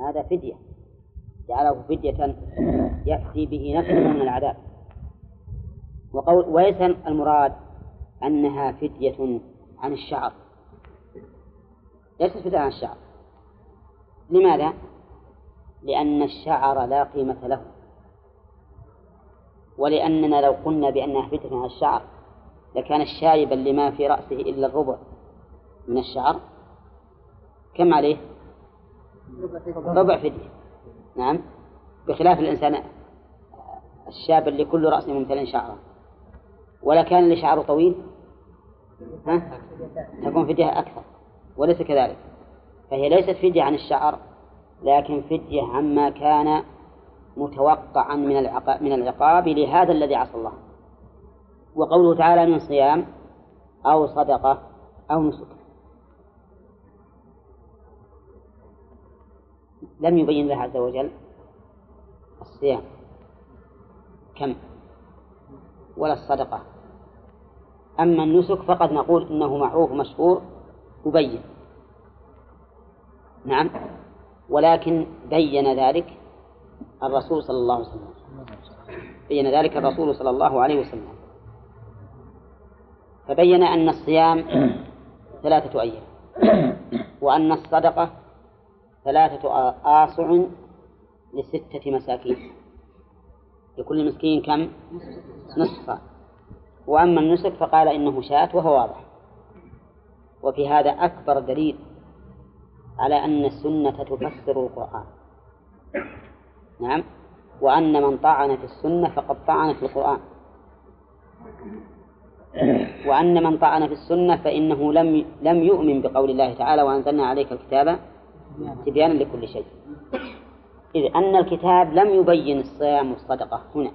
هذا فدية، جعله فدية يفتي به نفسه من العذاب. وليس المراد أنها فدية عن الشعر، ليست فدية عن الشعر. لماذا؟ لأن الشعر لا قيمة له، ولأننا لو قلنا بأنها فدية عن الشعر لكان الشارب لما في رأسه إلا الربع من الشعر، كم عليه؟ ربع فدية. نعم، بخلاف الإنسان الشاب اللي كل رأسه ممتلئ شعره، ولا كان اللي شعره طويل تكون فدية أكثر، وليس كذلك. فهي ليست فدية عن الشعر، لكن فدية عما كان متوقعا من العقاب لهذا الذي عصى الله. وقوله تعالى من صيام أو صدقة أو نسك، لم يبين الله عز وجل الصيام كم ولا الصدقة. أما النسك فقد نقول إنه معروف مشهور مبين. نعم، ولكن بين ذلك الرسول صلى الله عليه وسلم، بين ذلك الرسول صلى الله عليه وسلم، فبين أن الصيام 3 أيام، وأن الصدقة 3 آصع ل6 مساكين، لكل مسكين كم؟ نصف. وأما النسك فقال إنه شاة، وهو واضح. وفي هذا أكبر دليل على أن السنة تفسر القرآن. نعم، وأن من طعن في السنة فقد طعن في القرآن، وأن من طعن في السنة فإنه لم يؤمن بقول الله تعالى وأنزلنا عليك الكتاب تبيانا لكل شيء، إذ أن الكتاب لم يبين الصيام والصدقة هنا،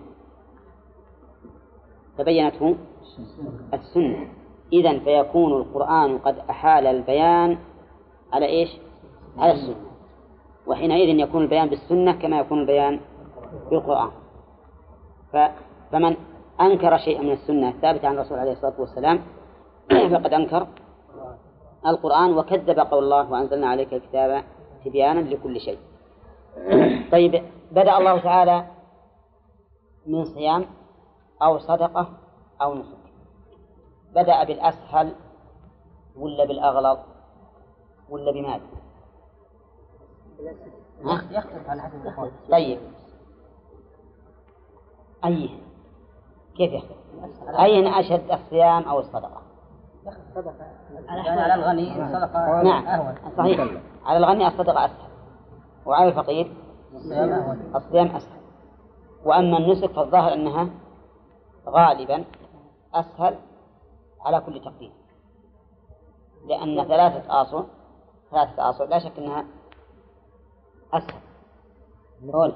فبينته السنة. إذن فيكون القرآن قد أحال البيان على إيش؟ على السنة، وحينئذ يكون البيان بالسنة كما يكون البيان بالقرآن. فمن أنكر شيئا من السنة الثابتة عن الرسول عليه الصلاة والسلام فقد أنكر القرآن وكذب قول الله وأنزلنا عليك الكتاب تبيانا لكل شيء. طيب، بدأ الله تعالى من صيام أو صدقة أو نسك، بدأ بالأسهل ولا بالأغلظ ولا بماذا؟ يختلف على حسب الأحوال. طيب، أيه؟ كيف يختلف؟ أين أشد، الصيام أو الصدقة؟ على الغني الصدقة نعم أهون. صحيح، على الغني الصدقة أسهل، وعلى الفقير الصيام أسهل. وأما النسك فالظاهر أنها غالبا أسهل على كل تقدير، لأن 3 آصع لا شك أنها أسهل. قول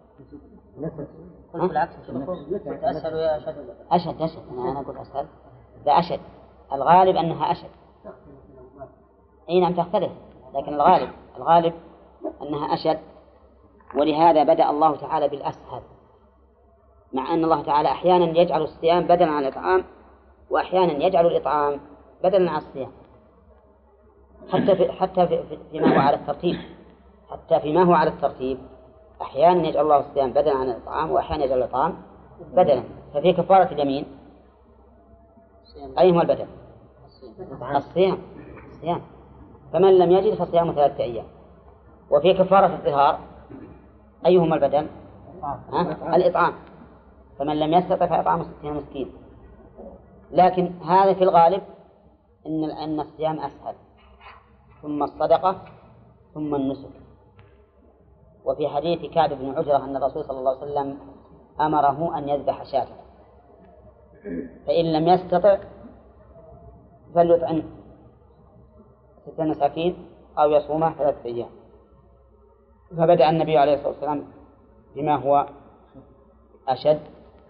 بالعكس، أسهل ويا أشد. أشد. أنا أقول أسهل، لا أشد. الغالب أنها أشد. أي نعم تختلف، لكن الغالب أنها أشد. ولهذا بدأ الله تعالى بالأسهل، مع أن الله تعالى أحيانا يجعل الصيام بدلا عن الإطعام، وأحيانا يجعل الإطعام بدلا عن الصيام، حتى فيما هو على الترتيب. حتى فيما هو على الترتيب أحيانا يجعل الله الصيام بدلا عن الإطعام، وأحيانا يجعل الإطعام بدلا. ففي كفارة اليمين أيهما البدل؟ الصيام. فمن لم يجد فصيام 3 أيام. وفي كفارة الظهار أيهما البدل؟ الإطعام. فمن لم يستطع فإطعام 60 مسكين. لكن هذا في الغالب أن الصيام أسهل، ثم الصدقة، ثم النسك. وفي حديث كعب بن عجرة أن الرسول صلى الله عليه وسلم أمره أن يذبح شاة، فإن لم يستطع فليطعم 6 مساكين أو يصوم 3 أيام. فبدأ النبي عليه الصلاة والسلام بما هو أشد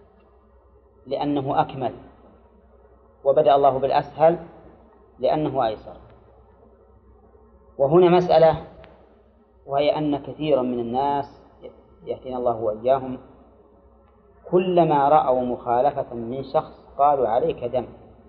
لأنه أكمل، وبدأ الله بالأسهل لأنه أيسر. وهنا مسألة، وهي أن كثيرا من الناس يهدينا الله وإياهم كلما رأوا مخالفة من شخص قالوا عليك دم.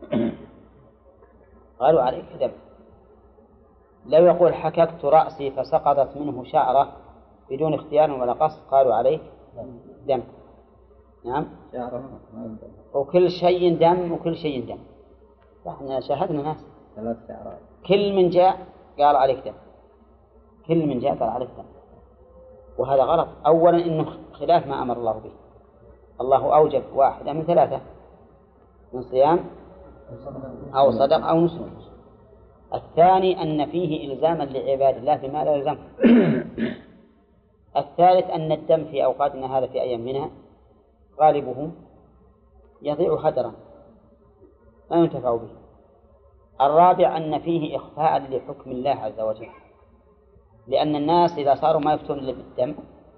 قالوا عليك دم. لو يقول حككت رأسي فسقطت منه شعرة بدون اختيار ولا قصد قالوا عليه دم. نعم. وكل شيء دم وكل شيء دم. احنا شاهدنا ناس كل من جاء قال عليك دم، كل من جاء قال عليك دم، وهذا غلط. أولا إنه خلاف ما أمر الله به. الله أوجب واحدة من ثلاثة، من صيام أو صدق أو نسك. الثاني أن فيه إلزاما لعباد الله بما لا يلزم. الثالث أن الدم في أوقاتنا هذا في أيام منها غالبه يضيع هدرا لا ينتفع به. الرابع أن فيه إخفاء لحكم الله عز وجل، لأن الناس إذا صاروا ما يفتون إلا بالدم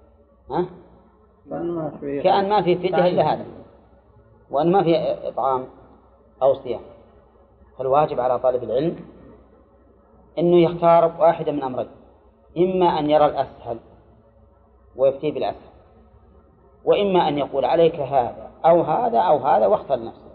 كأن ما في فدية إلا هذا، وأن ما في إطعام أو صيام. فالواجب على طالب العلم أنه يختار واحدا من أمرين: إما أن يرى الأسهل ويفتي بالأسهل، وإما أن يقول عليك هذا أو هذا أو هذا واختر نفسه.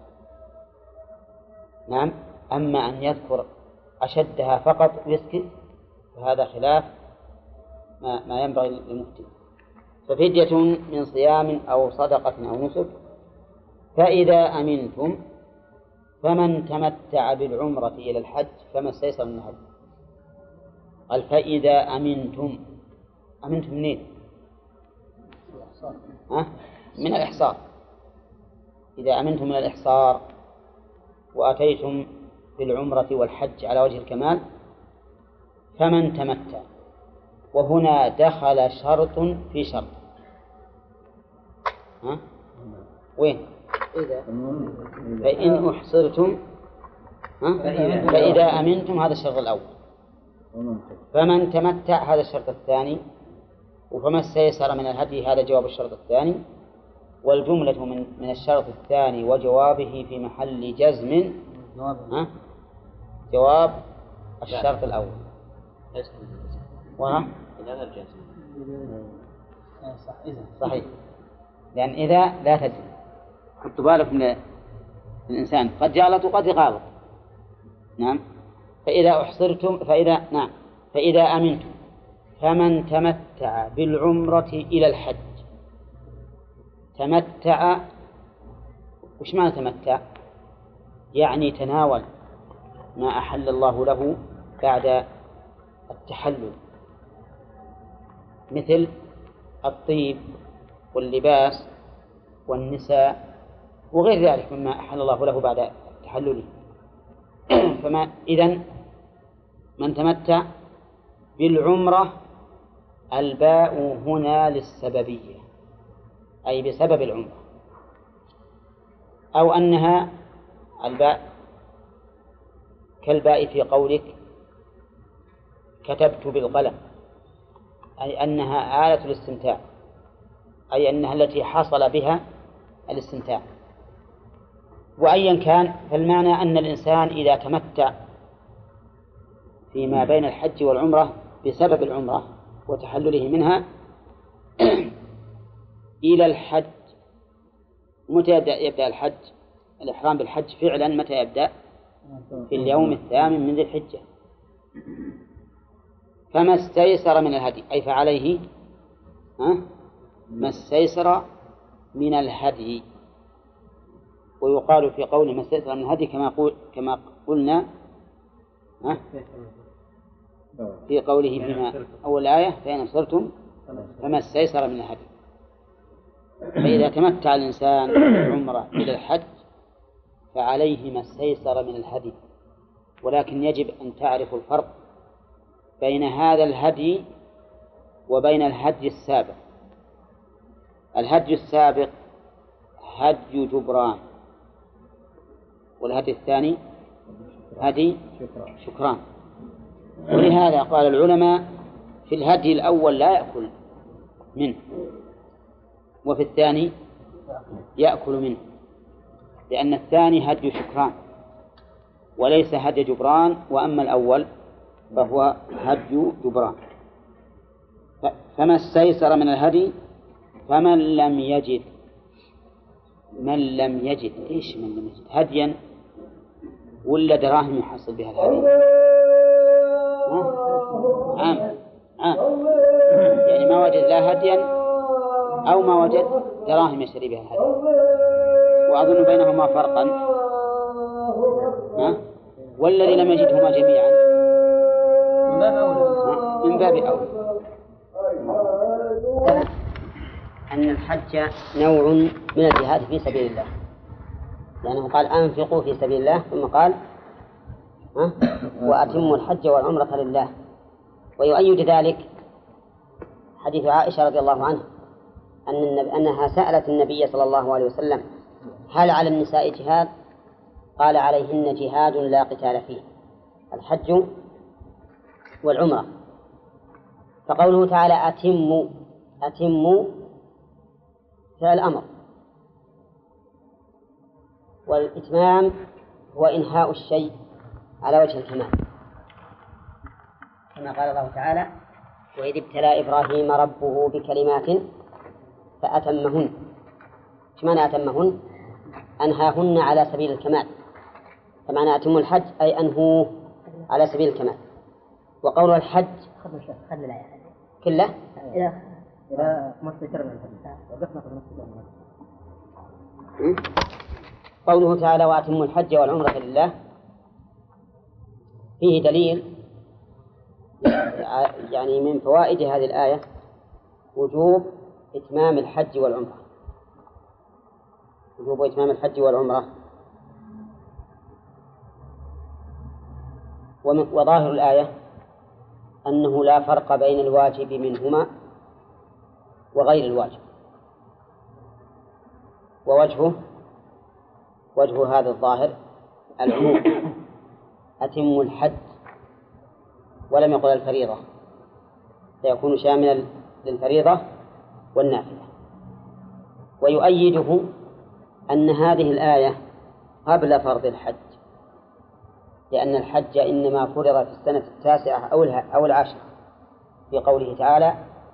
نعم. أما أن يذكر أشدها فقط ويسكت فهذا خلاف ما ينبغي للمفتي. ففدية من صيام أو صدقة أو نسك. فإذا أمنتم فمن تمتع بالعمرة إلى الحج فما استيسر من الهدي. قال فإذا أمنتم. أمنتم منين؟ من الإحصار. إذا أمنتم من الإحصار وأتيتم بالعمرة والحج على وجه الكمال فمن تمتع. وهنا دخل شرط في شرط. وين؟ فإن أحصرتم فإذا أمنتم، هذا الشرط الأول. فمن تمتع هذا الشرط الثاني. وفما استيسر من الهدي هذا جواب الشرط الثاني. والجملة من الشرط الثاني وجوابه في محل جزم جواب الشرط الأول. صحيح، لأن إذا لا تجزم. حطوا بالك من الإنسان قد يغلط وقد يغلط. نعم. فإذا أحصرتم فإذا أمنتم فمن تمتع بالعمرة إلى الحج. تمتع، وش معنى تمتع؟ يعني تناول ما أحل الله له بعد التحلل، مثل الطيب واللباس والنساء وغير ذلك مما أحل الله له بعد تحلله. إذن من تمتع بالعمرة، الباء هنا للسببية أي بسبب العمرة، أو أنها الباء كالباء في قولك كتبت بالقلم، أي أنها آلة الاستمتاع، أي أنها التي حصل بها الاستمتاع. وأيا كان فالمعنى أن الإنسان إذا تمتع فيما بين الحج والعمرة بسبب العمرة وتحلله منها إلى الحج. متى يبدأ الحج؟ الإحرام بالحج فعلا متى يبدأ؟ في اليوم الثامن من ذي الحجة. فما استيسر من الهدي أي فعليه ما استيسر من الهدي. ويقال في قول ما استيسر من الهدي كما قلنا في قوله فيما أول آية فإن أبصرتم فما استيسر من الهدي. فإذا تمتع الإنسان بالعمرة إلى الحج فعليه ما استيسر من الهدي. ولكن يجب أن تعرف الفرق بين هذا الهدي وبين الهدي السابق. الهدي السابق هدي جبران، والهدي الثاني هدي شكران. ولهذا قال العلماء في الهدي الأول لا يأكل منه، وفي الثاني يأكل منه، لأن الثاني هدي شكران وليس هدي جبران، وأما الأول فهو هدي جبران. فما استيسر من الهدي. فمن لم يجد، من لم يجد إيش من لم يجد؟ هديا ولا دراهم يحصل بها الهدي؟ يعني ما وجد لا هديا أو ما وجد دراهم يشتري بها الهدي، وأظن بينهما فرقا. والذي لم يجدهما جميعا من باب أولى. أن الحج نوع من الجهاد في سبيل الله، لأنه قال أنفقوا في سبيل الله، ثم قال وأتموا الحج والعمرة لله. ويؤيد ذلك حديث عائشة رضي الله عنها أنها سألت النبي صلى الله عليه وسلم هل على النساء جهاد؟ قال عليهن جهاد لا قتال فيه، الحج والعمرة. فقوله تعالى أتموا فعل أمر، والإتمام هو إنهاء الشيء على وجه الكمال، كما قال الله تعالى وإذ ابتلى إبراهيم ربه بكلمات فأتمهن. إيش معنى أتمهن؟ أنهاهن على سبيل الكمال، فمعنى أتم الحج أي أنهوه على سبيل الكمال. وقول الحج كله قوله تعالى وأتم الحج والعمرة لله فيه دليل، يعني من فوائد هذه الآية وجوب إتمام الحج والعمرة، وجوب إتمام الحج والعمرة. وظاهر الآية أنه لا فرق بين الواجب منهما وغير الواجب، وجه هذا الظاهر العموم، أتم الحج ولم يقل الفريضة، فيكون شاملا للفريضة والنافلة. ويؤيده أن هذه الآية قبل فرض الحج، لأن الحج إنما فرض في السنة 9 أو 10 في قوله تعالى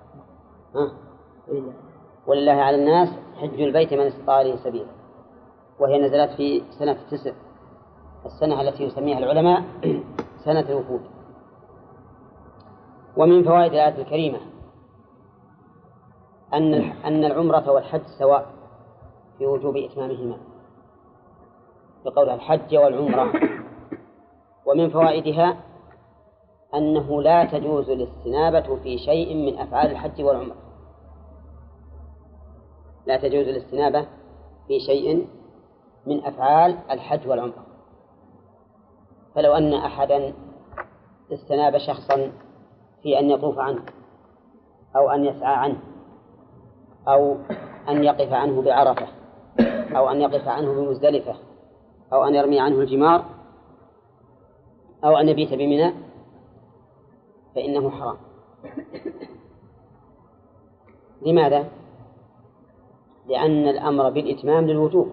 ولله على الناس حج البيت من استطاع إليه سبيلا، وهي نزلت في سنة 9، السنة التي يسميها العلماء سنة الوفود. ومن فوائد الآية الكريمة أن العمرة والحج سواء في وجوب إتمامهما بقول الحج والعمرة. ومن فوائدها أنه لا تجوز الاستنابة في شيء من أفعال الحج والعمرة، لا تجوز الاستنابة في شيء من أفعال الحج والعمرة. فلو أن أحدا استناب شخصا في أن يطوف عنه أو أن يسعى عنه أو أن يقف عنه بعرفة أو أن يقف عنه بمزدلفة أو أن يرمي عنه الجمار أو أن يبيت بمنى فإنه حرام. لماذا؟ لأن الأمر بالإتمام للوجوب،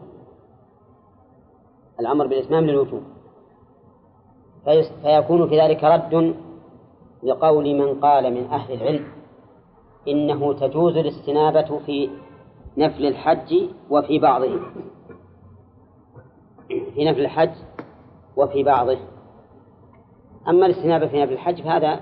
الأمر بالإتمام للوجوب، فيكون في ذلك رد لقول من قال من أهل العلم إنه تجوز الاستنابة في نفل الحج وفي بعضه، في نفل الحج وفي بعضه. أما الاستنابة في نفل الحج فهذا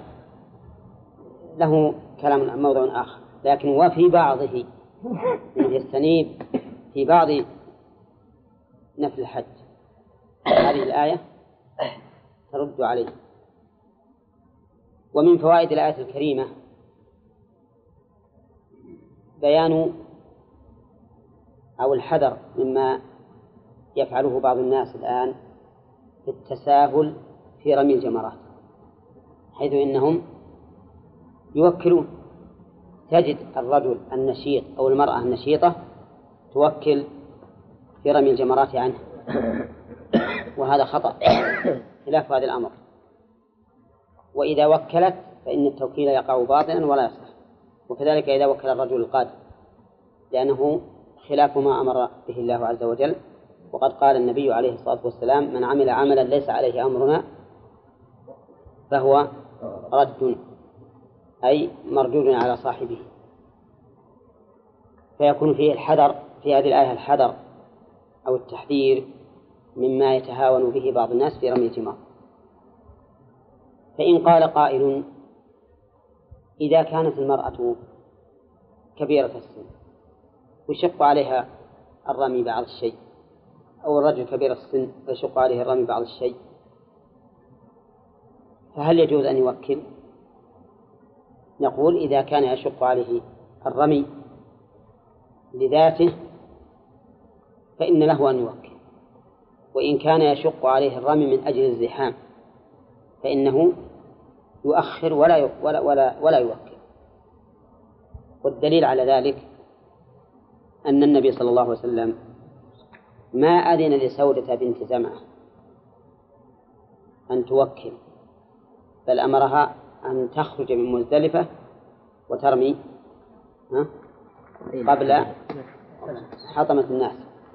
له كلام موضوع آخر، لكن وفي بعضه يستنيب في بعض نفل الحج، هذه الآية ترد عليه. ومن فوائد الآية الكريمة بيان أو الحذر مما يفعله بعض الناس الآن في التساهل في رمي الجمرات، حيث إنهم يوكلون، تجد الرجل النشيط أو المرأة النشيطة توكل في رمي الجمرات عنه، وهذا خطأ خلاف هذا الأمر. وإذا وكلت فإن التوكيل يقع باطلا ولا يصح، وكذلك إذا وكل الرجل القادر، لأنه خلاف ما أمر به الله عز وجل. وقد قال النبي عليه الصلاة والسلام من عمل عملا ليس عليه أمرنا فهو رد، أي مردود على صاحبه. فيكون فيه الحذر في هذه الآية، الحذر أو التحذير مما يتهاون به بعض الناس في رمي الجمار. فإن قال قائل إذا كانت المرأة كبيرة السن ويشق عليها الرمي بعض الشيء، أو الرجل كبير السن ويشق عليه الرمي بعض الشيء، فهل يجوز أن يوكل؟ نقول إذا كان يشق عليه الرمي لذاته فإن له أن يوكل، وإن كان يشق عليه الرمي من أجل الزحام فإنه يؤخر ولا يوكل. والدليل على ذلك أن النبي صلى الله عليه وسلم ما أذن لسودة بنت زمعة أن توكل، بل أمرها أن تخرج من مزدلفة وترمي قبل حطمة الناس.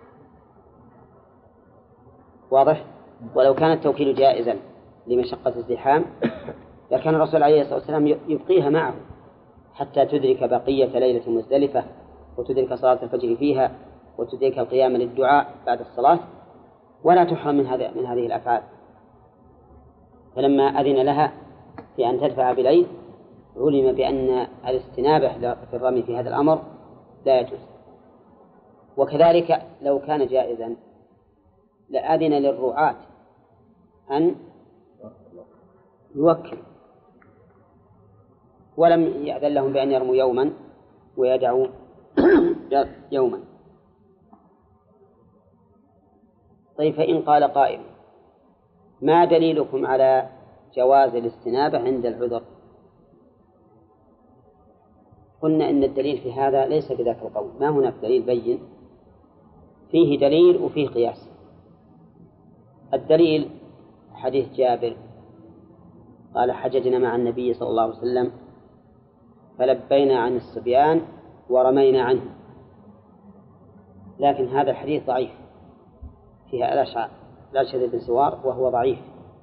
واضح؟ ولو كان التوكيل جائزا لمشقة الزحام لكان الرسول عليه الصلاة والسلام يبقيها معه حتى تدرك بقية ليلة مزدلفة وتدرك صلاة الفجر فيها وتدرك القيام للدعاء بعد الصلاة ولا تحرم من هذه الأفعال. فلما أذن لها في أن تدفع بليل علم بأن الاستنابة في الرمي في هذا الأمر لا يجوز. وكذلك لو كان جائزا لأذن للرعاة أن يوكل، ولم يأذن لهم بأن يرموا يوما ويدعوا يوما. طيب، فإن قال قائل ما دليلكم على جواز الاستنابة عند العذر؟ قلنا إن الدليل في هذا ليس بذاك القول، ما هناك دليل بين، فيه دليل وفيه قياس. الدليل حديث جابر قال حججنا مع النبي صلى الله عليه وسلم فلبينا عن الصبيان ورمينا عنه، لكن هذا الحديث ضعيف، فيها الأشعث بن سوار وهو ضعيف،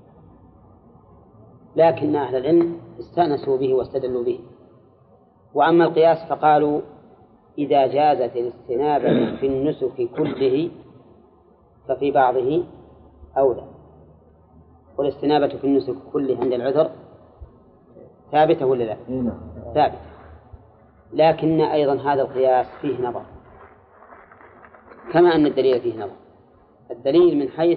لكن أهل العلم استأنسوا به واستدلوا به. وأما القياس فقالوا إذا جازت الاستنابة في النسك كله ففي بعضه أولى. والاستنابة في النسك كله عند العذر ثابتة ولا لا؟ ثابتة، لكن أيضا هذا القياس فيه نظر كما أن الدليل فيه نظر. الدليل من حيث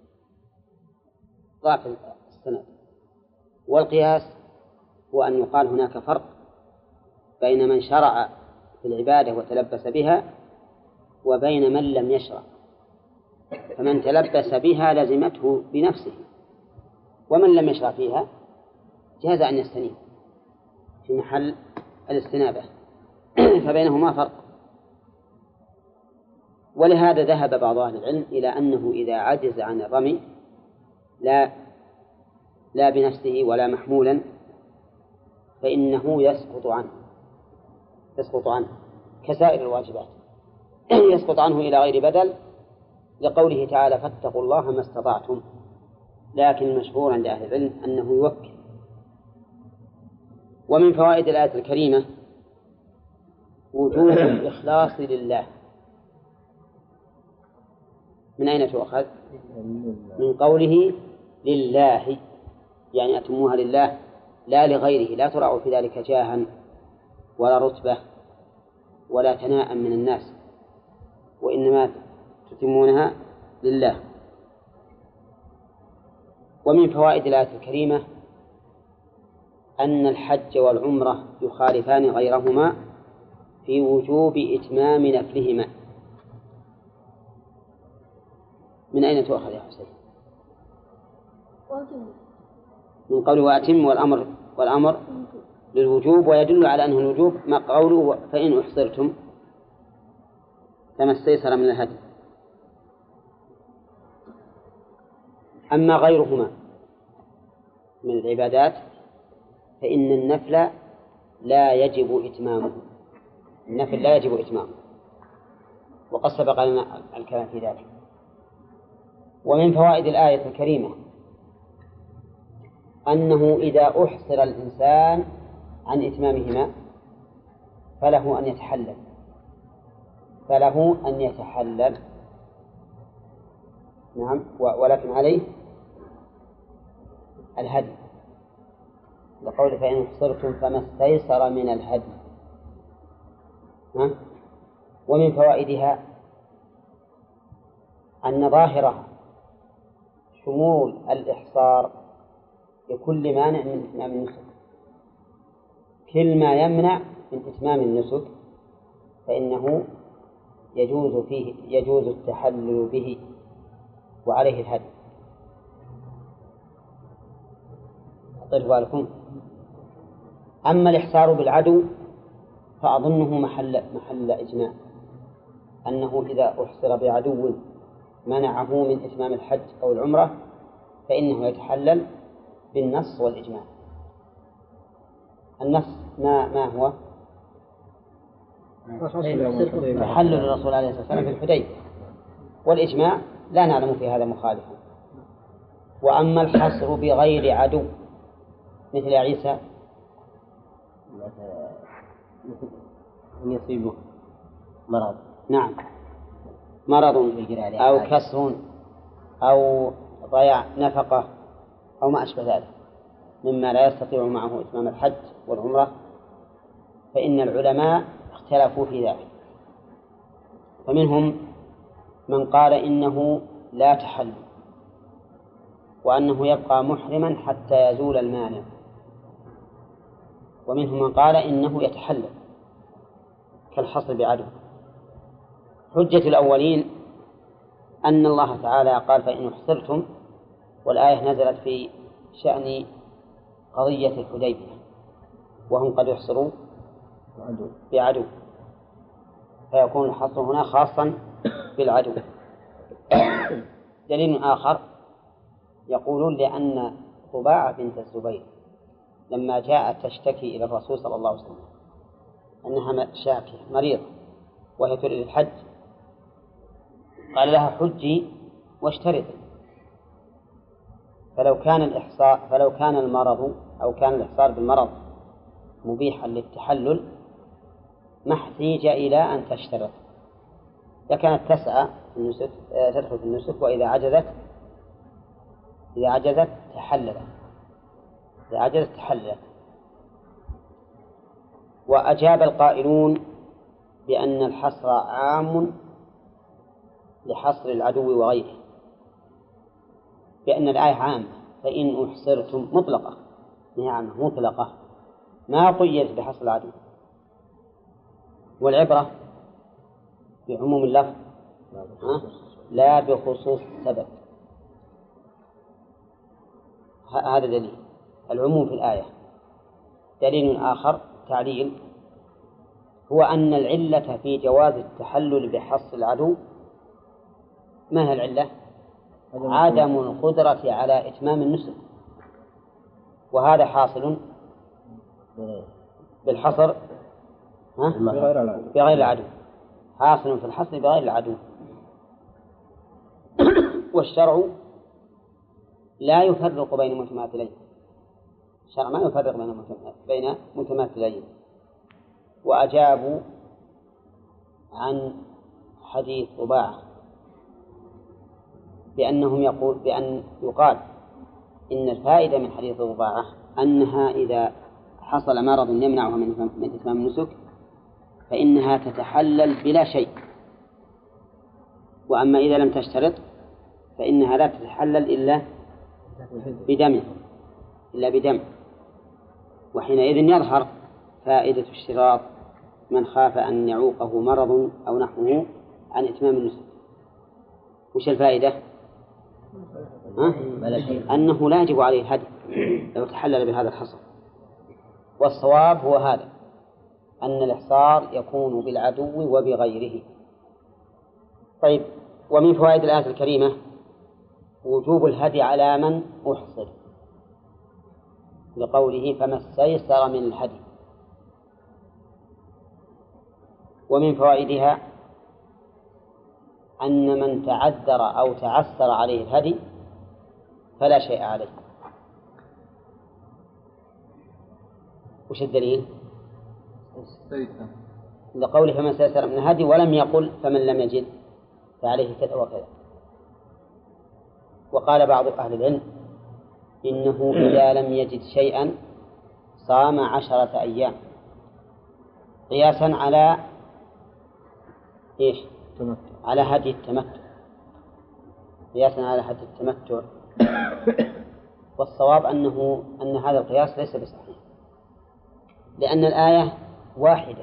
ضعف السند، والقياس هو أن يقال هناك فرق بين من شرع في العبادة وتلبس بها وبين من لم يشرع. فمن تلبس بها لزمته بنفسه، ومن لم يشرع فيها جاز أن يستنيب في محل الاستنابة فبينهما فرق. ولهذا ذهب بعض أهل العلم إلى أنه إذا عجز عن الرمي لا بنفسه ولا محمولا فإنه يسقط عنه كسائر الواجبات يسقط عنه إلى غير بدل، لقوله تعالى فاتقوا الله ما استطعتم. لكن المشهور عند أهل العلم أنه يوكل. ومن فوائد الآية الكريمة وجوب الإخلاص لله. من أين تؤخذ؟ من قوله لله، يعني أتموها لله لا لغيره، لا ترعوا في ذلك جاها ولا رتبة ولا ثناء من الناس، وإنما تتمونها لله. ومن فوائد الآية الكريمة أن الحج والعمرة يخالفان غيرهما في وجوب إتمام نفلهما. من أين تؤخذ يا حسين؟ من قوله وأتم، والأمر للوجوب، ويدل على أنه الوجوب ما قوله فإن أحصرتم فما استيسر من الهدي. أما غيرهما من العبادات فإن النفل لا يجب إتمامه، النفل لا يجب إتمامه، وقد سبق لنا الكلام في ذلك. ومن فوائد الآية الكريمة أنه إذا أحصر الإنسان عن إتمامهما فله أن يتحلل، نعم، ولكن عليه الهدي، لقول فإن أحصرتم فما استيسر من الهدي. ها؟ ومن فوائدها أن ظاهرها شمول الإحصار لكل مانع من إتمام النسك. كل ما يمنع من إتمام النسك فإنه يجوز التحلل به وعليه الهدي. طيب بالكم. أما الإحصار بالعدو فأظنه محل إجماع، أنه إذا أحصر بعدو منعه من إتمام الحج أو العمرة فإنه يتحلل بالنص والإجماع. النص ما هو؟ تحلل الرسول عليه الصلاة والسلام في الحديبية، والإجماع لا نعلم في هذا مخالفا. وأما الحصر بغير عدو مثل عيسى أن يصيبه مرض، نعم، مرض أو كسر أو ضياع نفقة أو ما أشبه ذلك مما لا يستطيع معه إتمام الحج والعمرة، فإن العلماء اختلفوا في ذلك. فمنهم من قال إنه لا تحل وأنه يبقى محرما حتى يزول المانع، ومنهم من قال إنه يتحلل كالحصر بعدو. حجة الأولين أن الله تعالى قال فإن احصرتم، والآية نزلت في شأن قضية الحديبية وهم قد يحصروا بعدو، فيكون الحصر هنا خاصا بالعدو. دليل آخر يقولون لأن طباعة بنت الزبير لما جاءت تشتكي إلى الرسول صلى الله عليه وسلم أنها شاكية مريضة وهي تريد الحج، قال لها حجي واشترطي. فلو كان المرض أو كان الإحصار بالمرض مبيحا للتحلل ما احتيج إلى أن تشترط، لكانت تسعى في النسك، تدخل في النسك، وإذا عجزت تحللت. وأجاب القائلون بأن الحصر عام لحصر العدو وغيره، بأن الآية عامة، فإن أحصرتم مطلقة، هي عامة مطلقة ما قيدت بحصر العدو، والعبرة بعموم اللفظ لا بخصوص السبب. هذا دليل العموم في الآية. دليل آخر تعليل هو أن العلة في جواز التحلل بحصر العدو ما هي العلة؟ عدم القدرة على إتمام النسك، وهذا حاصل بالحصر بغير العدو، حاصل في الحصر بغير العدو. والشرع لا يفرق بين متماثلين، الشرع ما يفرق بين متماثلين. وأجابوا عن حديث طباعة بأن يقال إن الفائدة من حديث طباعة أنها إذا حصل مرض يمنعها من إتمام النسك فإنها تتحلل بلا شيء، وأما إذا لم تشترط فإنها لا تتحلل إلا بدم. وحينئذ يظهر فائدة اشتراط من خاف أن يعوقه مرض أو نحوه عن إتمام النسك. وش الفائدة؟ أنه لا يجب عليه الهدي لو تحلل بهذا الحصر. والصواب هو هذا، أن الإحصار يكون بالعدو وبغيره. طيب، ومن فوائد الآية الكريمة وجوب الهدي على من أحصر، لقوله فما استيسر من الهدي. ومن فوائدها أن من تعذر أو تعسر عليه الهدي فلا شيء عليه. وش الدليل؟ لقوله فمن استيسر من الهدي، ولم يقل فمن لم يجد فعليه كذا وكذا. وقال بعض أهل العلم إنه إذا لم يجد شيئا صام 10 أيام، قياسا على إيش؟ تمتع. على هدي التمتع، قياسا على هدي التمتع. والصواب أن هذا القياس ليس بصحيح، لأن الآية واحدة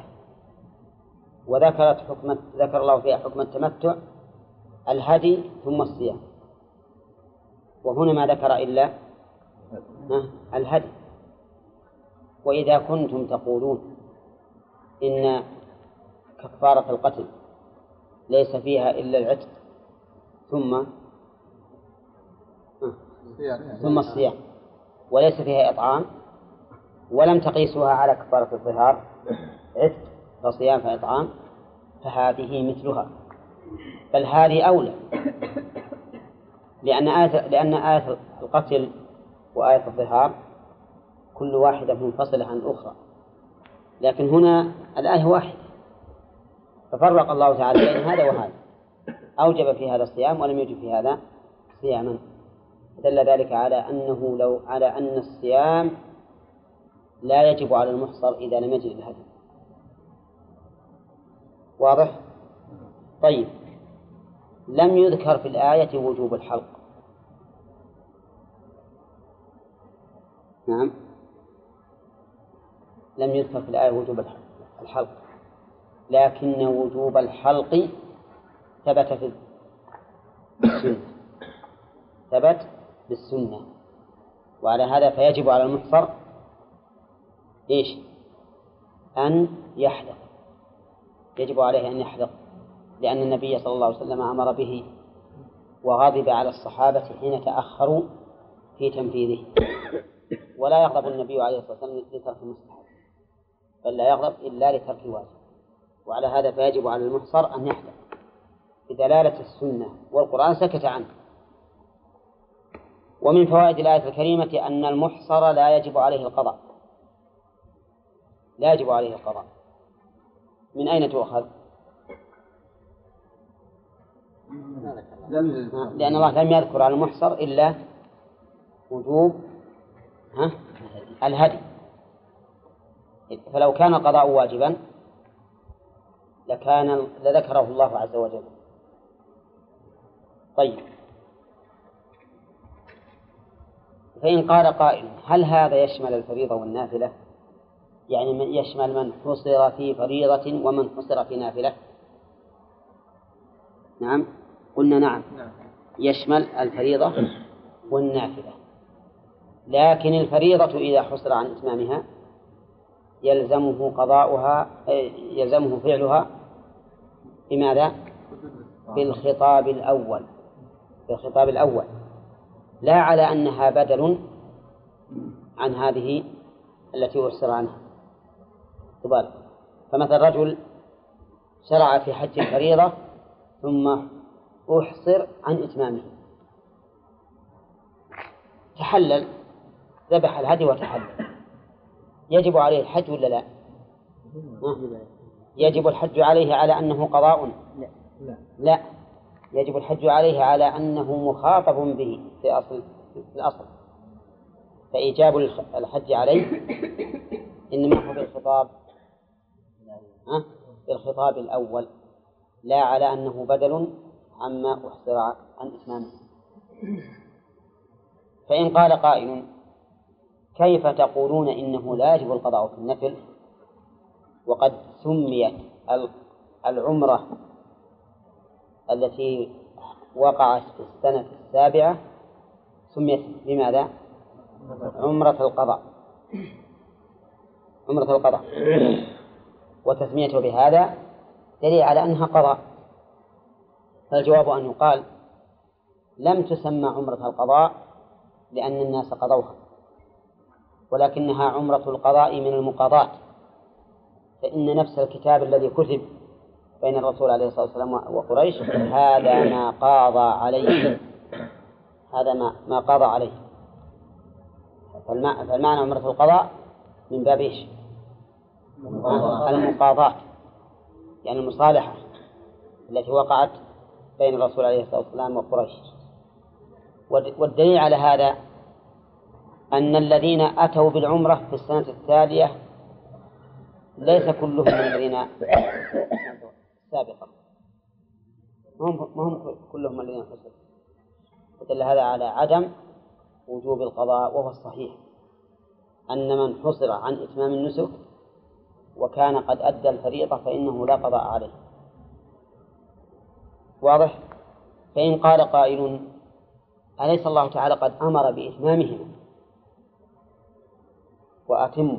ذكر الله فيها حكم التمتع الهدي ثم الصيام، وهنا ما ذكر إلا الهدي. وإذا كنتم تقولون إن كفارة القتل ليس فيها إلا العتق ثم الصيام وليس فيها إطعام، ولم تقيسوها على كفارة الظهار عتق فصيام فإطعام، فهذه مثلها، بل هذه أولى، لأن آية القتل وآية الظهار كل واحدة منفصلة عن الأخرى، لكن هنا الآية واحدة، ففرق الله تعالى بين هذا وهذا، أوجب في هذا الصيام ولم يوجب في هذا صياما، دل ذلك على أن الصيام لا يجب على المحصر إذا لم يجد الهدي. واضح؟ طيب، لم يذكر في الآية وجوب الحلق. نعم، لم يذكر في الآية وجوب الحلق، لكن وجوب الحلق ثبت في السنة، ثبت بالسنة، وعلى هذا فيجب على المحصر إيش؟ أن يحلق، يجب عليه أن يحلق، لأن النبي صلى الله عليه وسلم أمر به وغضب على الصحابة حين تأخروا في تنفيذه، ولا يغضب النبي عليه الصلاة والسلام لترك المستحب، بل لا يغضب إلا لترك الواجب، وعلى هذا فيجب على المحصر أن يحلق بدلالة السنة، والقرآن سكت عنه. ومن فوائد الآية الكريمة أن المحصر لا يجب عليه القضاء، لا يجب عليه القضاء. من أين تؤخذ؟ لأن الله لم يذكر على المحصر إلا وجوب الهدي، فلو كان القضاء واجبا لذكره الله عز وجل. طيب، فإن قال قائل هل هذا يشمل الفريضة والنافلة؟ يعني يشمل من حصر في فريضة ومن حصر في نافلة؟ نعم، قلنا نعم، يشمل الفريضة والنافلة، لكن الفريضة إذا حصر عن إتمامها يلزمه قضاؤها، يلزمه فعلها بماذا؟ بالخطاب الأول، لا على أنها بدل عن هذه التي أحصر عنها. تبارك. فمثل رجل شرع في حج الفريضة ثم أحصر عن إتمامه، تحلل، ذبح الهدي وتحلل، يجب عليه الحج ولا لا؟ يجب الحج عليه على أنه قضاء؟ لا، يجب الحج عليه على أنه مخاطب به في الأصل، فإيجاب الحج عليه إنما هو بالخطاب الأول، لا على أنه بدل عما أحصر عن إتمامه. فإن قال قائل كيف تقولون إنه لا يجب القضاء في النفل وقد سميت العمرة التي وقعت في السنة السابعة سميت بماذا؟ عمرة القضاء، عمرة القضاء، وتسميته بهذا دليل على أنها قضاء. فالجواب أن يقال لم تسمى عمرة القضاء لأن الناس قضوها، ولكنها عمرة القضاء من المقاضاة، فإن نفس الكتاب الذي كتب بين الرسول عليه الصلاة والسلام وقريش هذا ما قاضى عليه، هذا ما قاضى عليه. فالمعنى عمرة القضاء من باب إيش؟ المقاضاة، يعني المصالحة التي وقعت بين الرسول عليه الصلاة والسلام وقريش. والدليل على هذا أن الذين أتوا بالعمرة في السنة التالية ليس كلهم من الذين السابقة، ما هم كلهم الذين حصل، ودل هذا على عدم وجوب القضاء، وهو الصحيح أن من حصر عن إتمام النسك وكان قد أدى الفريضة فإنه لا قضاء عليه. واضح؟ فإن قال قائل: أليس الله تعالى قد أمر بإتمامهما وأتموا،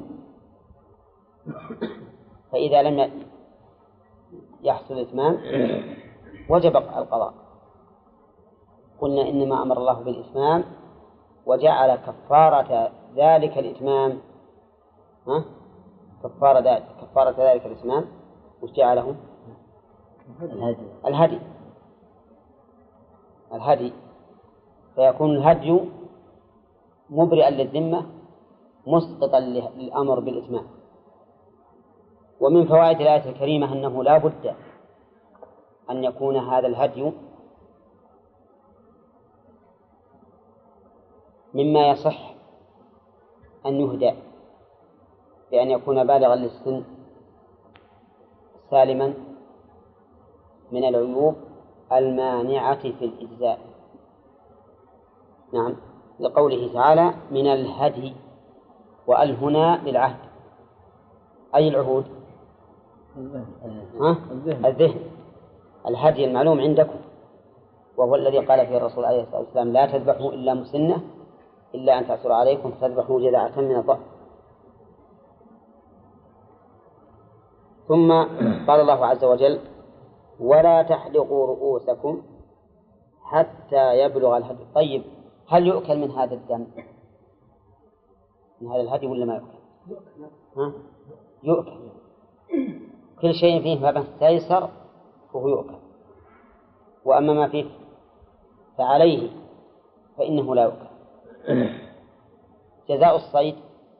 فإذا لم يحصل الإتمام وجب القضاء؟ قلنا إنما أمر الله بالإتمام وجعل كفارة ذلك الإتمام كفارة ذلك الإتمام وش جعله؟ الهدي، فيكون الهدي مبرئا للذمة مسقطا للأمر بالإتمام. ومن فوائد الآية الكريمة أنه لا بد أن يكون هذا الهدي مما يصح أن يهدى، بأن يكون بالغا للسن سالما من العيوب المانعة في الإجزاء. نعم، لقوله تعالى: من الهدي، وأل هنا للعهد، أي العهود؟ الذهن، الهدي المعلوم عندكم، وهو الذي قال فيه الرسول عليه الصلاة والسلام: لا تذبحوا إلا مسنة إلا أن تعثر عليكم فتذبحوا جذعة من الضأن. ثم قال الله عز وجل: ولا تحلقوا رؤوسكم حتى يبلغ الهدي. طيب، هل يؤكل من هذا الدم، من هذا الهدي، ولا ما يؤكل؟ يؤكل. كل شيء فيه ما استيسر فهو يؤكل، وأما ما فيه فعليه فإنه لا يؤكل. جزاء الصيد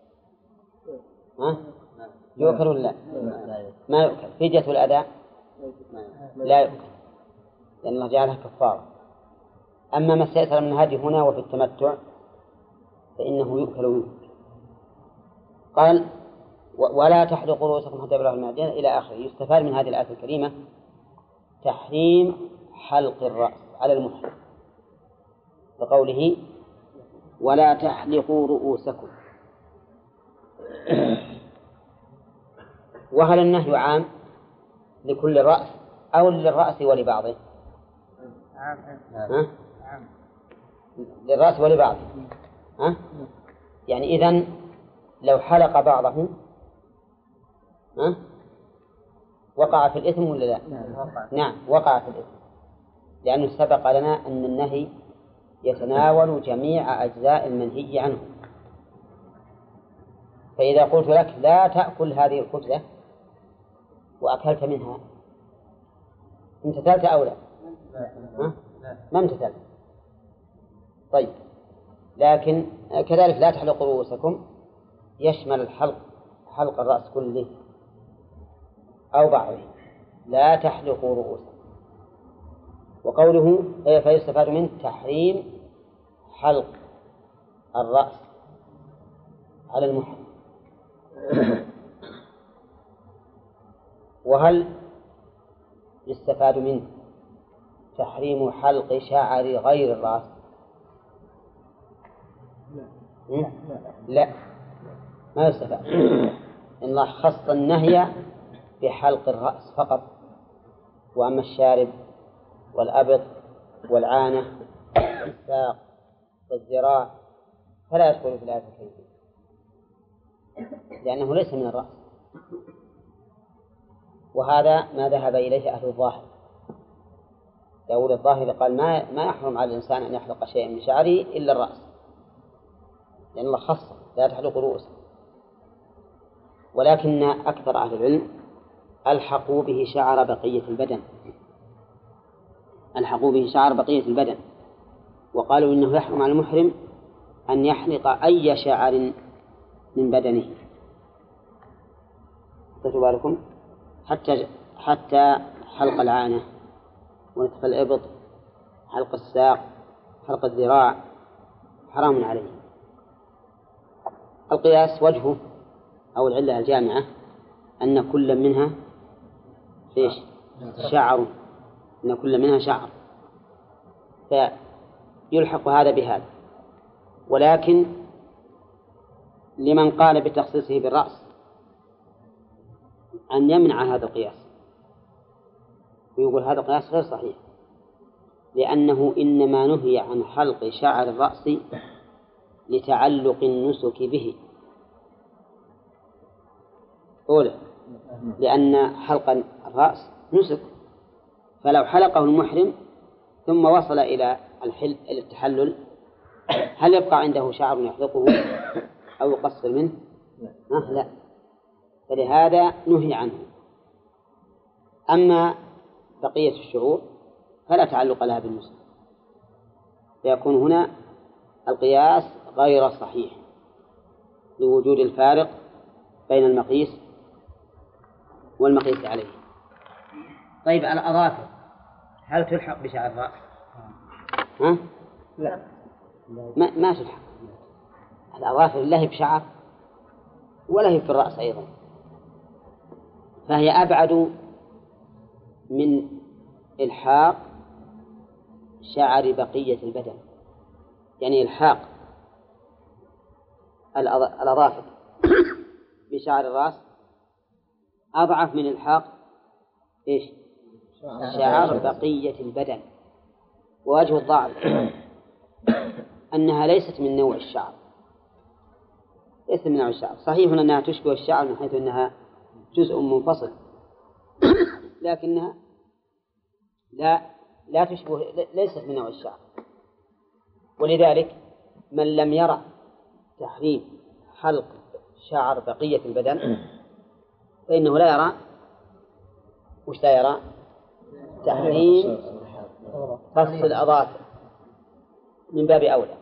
يؤكل ولا لا؟ ما يؤكل. فدية الأذى لا يؤكل، لأن الله جعلها كفارة. أما ما استيسر من الهدي هنا وفي التمتع فإنه يؤكل ويؤكل. قال: ولا تحلقوا رؤوسكم حتى يبلغ المهدين إلى آخره. يستفاد من هذه الآية الكريمة تحريم حلق الرأس على المحرم، بقوله: ولا تحلقوا رؤوسكم. وهل النهي عام لكل رأس أو للرأس ولبعضه؟ للرأس ولبعضه. يعني إذن لو حلق بعضه وقع في الإثم ولا لا؟ نعم، وقع في الإثم، لأنه سبق لنا أن النهي يتناول جميع أجزاء المنهي عنه. فإذا قلت لك لا تأكل هذه الخبزة وأكلت منها، امتثلت أو لا؟ ما امتثلت. طيب، لكن كذلك لا تحلقوا رؤوسكم يشمل الحلق، حلق الرأس كله أو بعضه. لا تحلقوا رؤوسكم. وقوله فيستفاد منه تحريم حلق الرأس على المحرم. وهل يستفاد منه تحريم حلق شعر غير الرأس؟ لا، ما يستفاد. إن الله خص النهي بحلق الرأس فقط، وأما الشارب والأبط والعانة والساق والذراع فلا يدخل في الآية الكريمة، لأنه ليس من الرأس. وهذا ما ذهب إليه أهل الظاهر. داود الظاهر قال ما يحرم على الإنسان أن يحلق شيئا من شعره إلا الرأس، لأن الله خص لا تحلق رؤوسه. ولكن أكثر أهل العلم ألحقوا به شعر بقية البدن، ألحقوا به شعر بقية البدن، وقالوا إنه يحرم على المحرم أن يحلق أي شعر من بدنه. خذوا بالكم، حتى حلق العانة ونتف الإبط، حلق الساق، حلق الذراع حرام عليه. القياس وجهه أو العلة الجامعة أن كل منها شعر أن كل منها شعر، فيلحق هذا بهذا. ولكن لمن قال بتخصيصه بالرأس أن يمنع هذا القياس ويقول هذا القياس غير صحيح، لأنه إنما نهي عن حلق شعر الرأس لتعلق النسك به. أولا لأن حلق الرأس نسك، فلو حلقه المحرم ثم وصل إلى التحلل هل يبقى عنده شعر يحلقه أو يقصر منه؟ لا، فلهذا نهي عنه. أما بقية الشعور فلا تعلق لها بالنسك، فيكون هنا القياس غير صحيح لوجود الفارق بين المقيس والمقيس عليه. طيب الأظافر هل تلحق بشعر الرأس؟ ها؟ لا، ما تلحق. الأظافر لا هي بشعر ولا هي في الرأس أيضا، فهي أبعد من إلحاق شعر بقية البدن. يعني إلحاق الأظافر بشعر الرأس أضعف من إلحاق إيش؟ شعر بقية البدن. ووجه الضعف أنها ليست من نوع الشعر، ليست من نوع الشعر. صحيح أنها تشبه الشعر من حيث أنها جزء منفصل، لكنها لا تشبه، ليست من نوع الشعر. ولذلك من لم يرى تحريم حلق شعر بقية البدن فإنه لا يرى وش لا يرى تحريم قص الأظافر من باب أولى.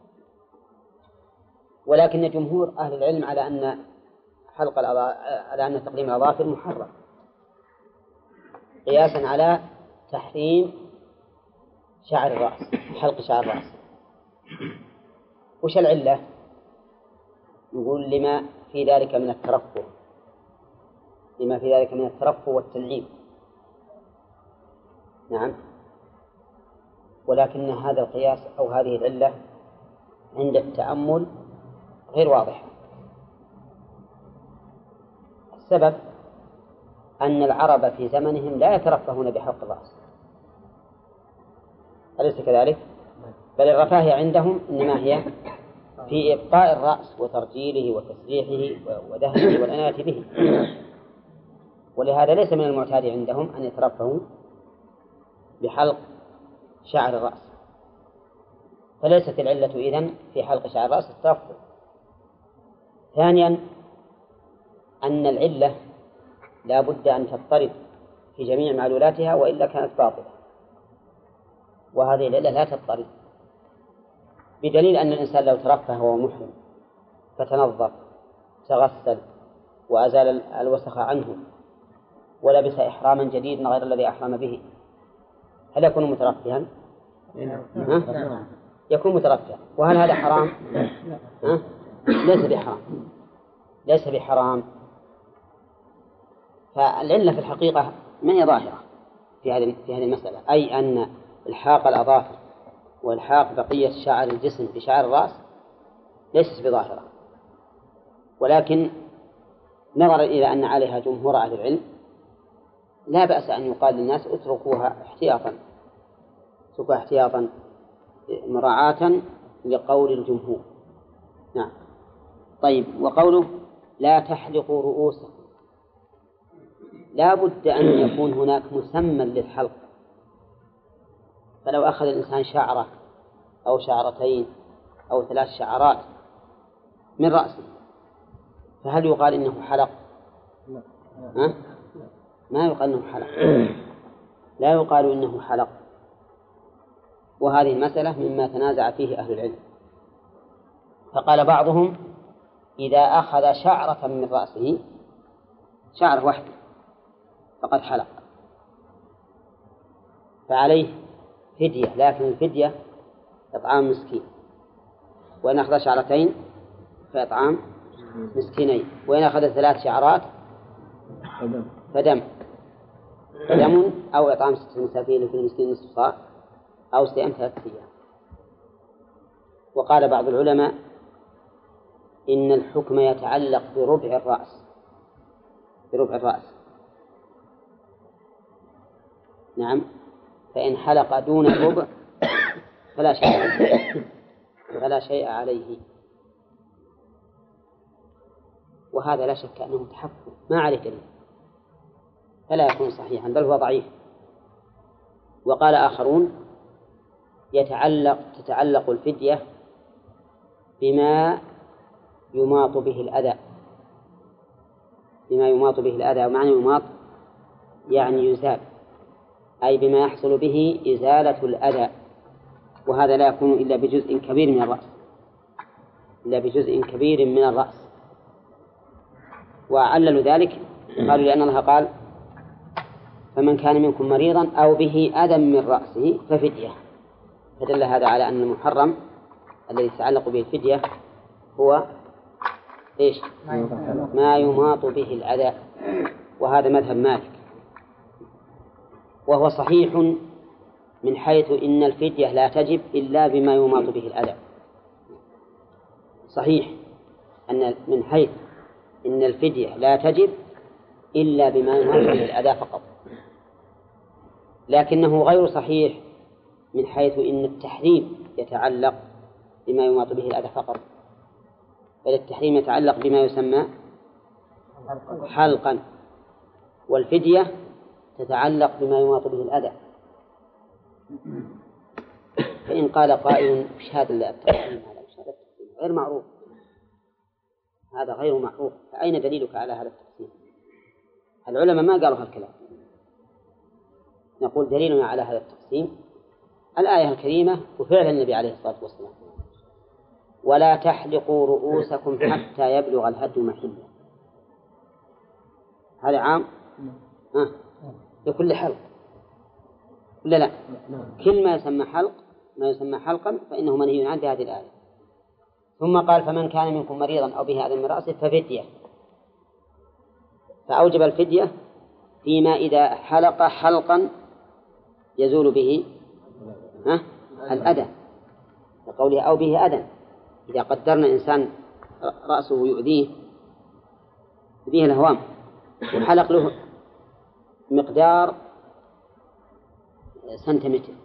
ولكن جمهور أهل العلم على أن على أن تقديم الأظافر محرم قياسا على تحريم شعر الرأس، حلق شعر الرأس. وش العلة؟ نقول لما في ذلك من الترفه، لما في ذلك من الترفه والتنعيم. نعم، ولكن هذا القياس أو هذه العلة عند التأمل غير واضحة. السبب أن العرب في زمنهم لا يترفهون بحلق الرأس، أليس كذلك؟ بل الرفاهية عندهم إنما هي في إبقاء الرأس وترجيله وتسريحه ودهنه والعناية به. ولهذا ليس من المعتاد عندهم أن يترفهوا بحلق شعر الرأس، فليست العلة إذن في حلق شعر الرأس الترفه. ثانيا أن العلة لا بد أن تضطرد في جميع معلولاتها وإلا كانت باطلة، وهذه العلة لا تضطرد، بدليل أن الإنسان لو ترفه وهو محرم فتنظف تغسل وأزال الوسخ عنه ولبس إحراما جديدا غير الذي أحرم به، هل يكون مترفها؟ يكون مترفها. وهل هذا حرام؟ ليس بحرام، ليس بحرام. فالعلة في الحقيقة ما هي ظاهرة في هذه المسألة، أي أن إلحاق الأظافر وإلحاق بقية شعر الجسم بشعر الرأس ليست بظاهرة، ولكن نظرا إلى أن عليها جمهور أهل العلم لا بأس أن يقال للناس اتركوها احتياطا مراعاة لقول الجمهور. نعم. طيب، وقوله لا تحلقوا رؤوسكم، لا بد أن يكون هناك مسمى للحلق. فلو أخذ الإنسان شعرة أو شعرتين أو 3 شعرات من رأسه فهل يقال إنه حلق؟ ما يقال إنه حلق، لا يقال إنه حلق. وهذه المسألة مما تنازع فيه أهل العلم. فقال بعضهم إذا أخذ شعرة من رأسه، شعرة واحدة، فقد حلق، فعليه فدية، لكن الفدية إطعام مسكين، وإن أخذ شعرتين فإطعام مسكينين، وإن أخذ 3 شعرات فدم. دم أو إطعام 6 مساكين لكل مسكين نصف صاع أو صيام 3 أيام. وقال بعض العلماء إن الحكم يتعلق بربع الرأس، بربع الرأس. نعم، فإن حلق دون الربع فلا شيء عليه. وهذا لا شك أنه تحكم ما عليه دليل، فلا يكون صحيحا بل هو ضعيف. وقال آخرون تتعلق الفدية بما يماط به الأذى، بما يماط به الأذى. ومعنى يماط يعني يزال، أي بما يحصل به إزالة الأذى، وهذا لا يكون إلا بجزء كبير من الرأس، إلا بجزء كبير من الرأس. وعللوا ذلك قالوا لأن الله قال فمن كان منكم مريضا أو به أذى من رأسه ففدية، فدل هذا على أن المحرم الذي يتعلق به الفدية هو إيش؟ ما يماط به الأذى، وهذا مذهب مالك، وهو صحيح من حيث إن الفدية لا تجب إلا بما يماط به الأذى. صحيح أن من حيث إن الفدية لا تجب إلا بما يماط به الأذى فقط، لكنه غير صحيح من حيث إن التحريم يتعلق بما يماط به الأذى فقط، بل التحريم يتعلق بما يسمى حلقا، والفدية تتعلق بما يماط به الأذى. فإن قال قائل وش هذا التحريم؟ هذا غير معروف، هذا غير معروف، فأين دليلك على هذا التقسيم؟ العلماء ما قالوا هالكلام. نقول دليلنا على هذا التقسيم الآية الكريمة وفعل النبي عليه الصلاة والسلام: ولا تحلقوا رؤوسكم حتى يبلغ الهدي محله. هذا عام لكل حلق ولا لا؟ كل ما يسمى حلق، ما يسمى حلقا فإنه منهي عنه هذه الآية. ثم قال فمن كان منكم مريضا أو به أذى من رأسه ففدية، فأوجب الفدية فيما إذا حلق حلقا يزول به الأذى، لقوله أو به أذى. إذا قدرنا إنسان رأسه يؤذيه الهوام وحلق له مقدار سنتيمتر،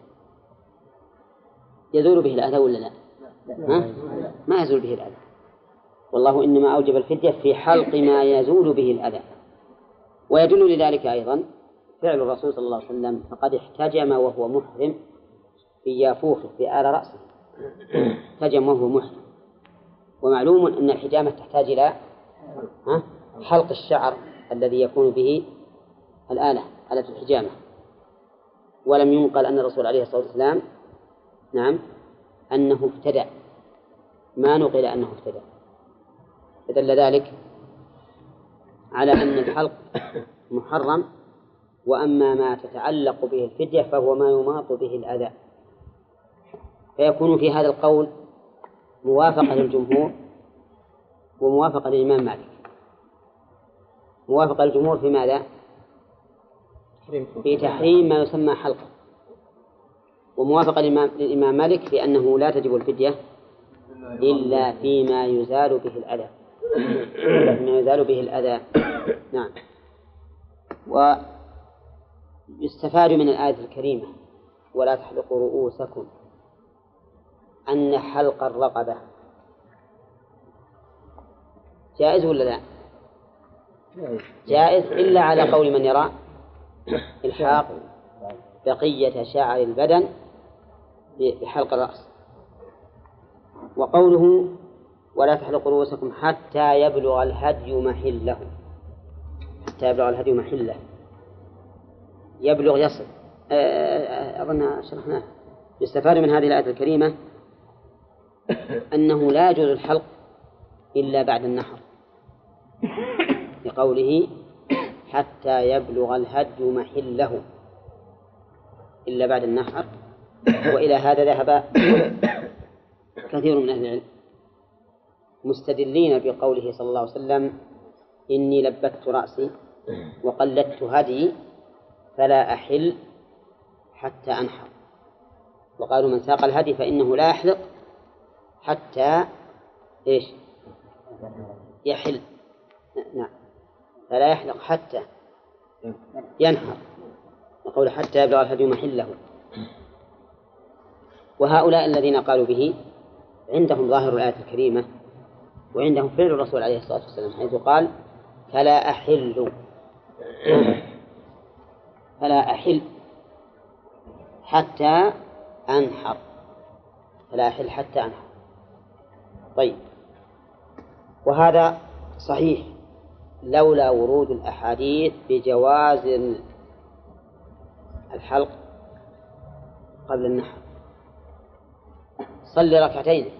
يزول به الأذى ولا لا؟ ما يزول به الأذى. والله إنما أوجب الفدية في حلق ما يزول به الأذى. ويدل لذلك أيضا فعل الرسول صلى الله عليه وسلم، فقد احتجم وهو محرم في يافوخه في آل رأسه، احتجم وهو محرم. ومعلوم أن الحجامة تحتاج إلى حلق الشعر الذي يكون به آلة الحجامة. ولم ينقل أن الرسول عليه الصلاة والسلام أنه ابتدع، ما نقل أنه ابتدع، فدل ذلك على أن الحلق محرم. وأما ما تتعلق به الفدية فهو ما يماط به الأذى، فيكون في هذا القول موافقة للجمهور وموافقة للإمام مالك. موافقة للجمهور في ماذا؟ في تحريم ما يسمى حلقا، وموافقة للإمام مالك في أنه لا تجب الفدية إلا فيما يزال به الأذى، فيما يزال به الأذى. نعم. ويستفاد من الآية الكريمة ولا تحلقوا رؤوسكم أن حلق الرقبة جائز ولا لا؟ جائز، إلا على قول من يرى الحاق بقية شعر البدن بحلق الرأس. وقوله ولا تحلقوا رؤوسكم حتى يبلغ الهدي محله، حتى يبلغ الهدي محله، يبلغ يصل، أظن شرحناه. يستفاد من هذه الآية الكريمة أنه لا يجوز الحلق إلا بعد النحر، لقوله حتى يبلغ الهدي محله، إلا بعد النحر. وإلى هذا ذهب كثير من أهل العلم مستدلين بقوله صلى الله عليه وسلم إني لبت رأسي وقلدت هدي فلا أحل حتى أنحر. وقالوا من ساق الهدي فإنه لا يحلق حتى إيش؟ يحل. نعم، فلا يحلق حتى ينحر، وقول حتى يبلغ الهدي محله. وهؤلاء الذين قالوا به عندهم ظاهر الآية الكريمة، وعندهم فعل الرسول عليه الصلاة والسلام حيث قال فلا أحل فلا أحل حتى أنحر، فلا أحل حتى أنحر. طيب، وهذا صحيح لولا ورود الأحاديث بجواز الحلق قبل النحر. صلي ركعتين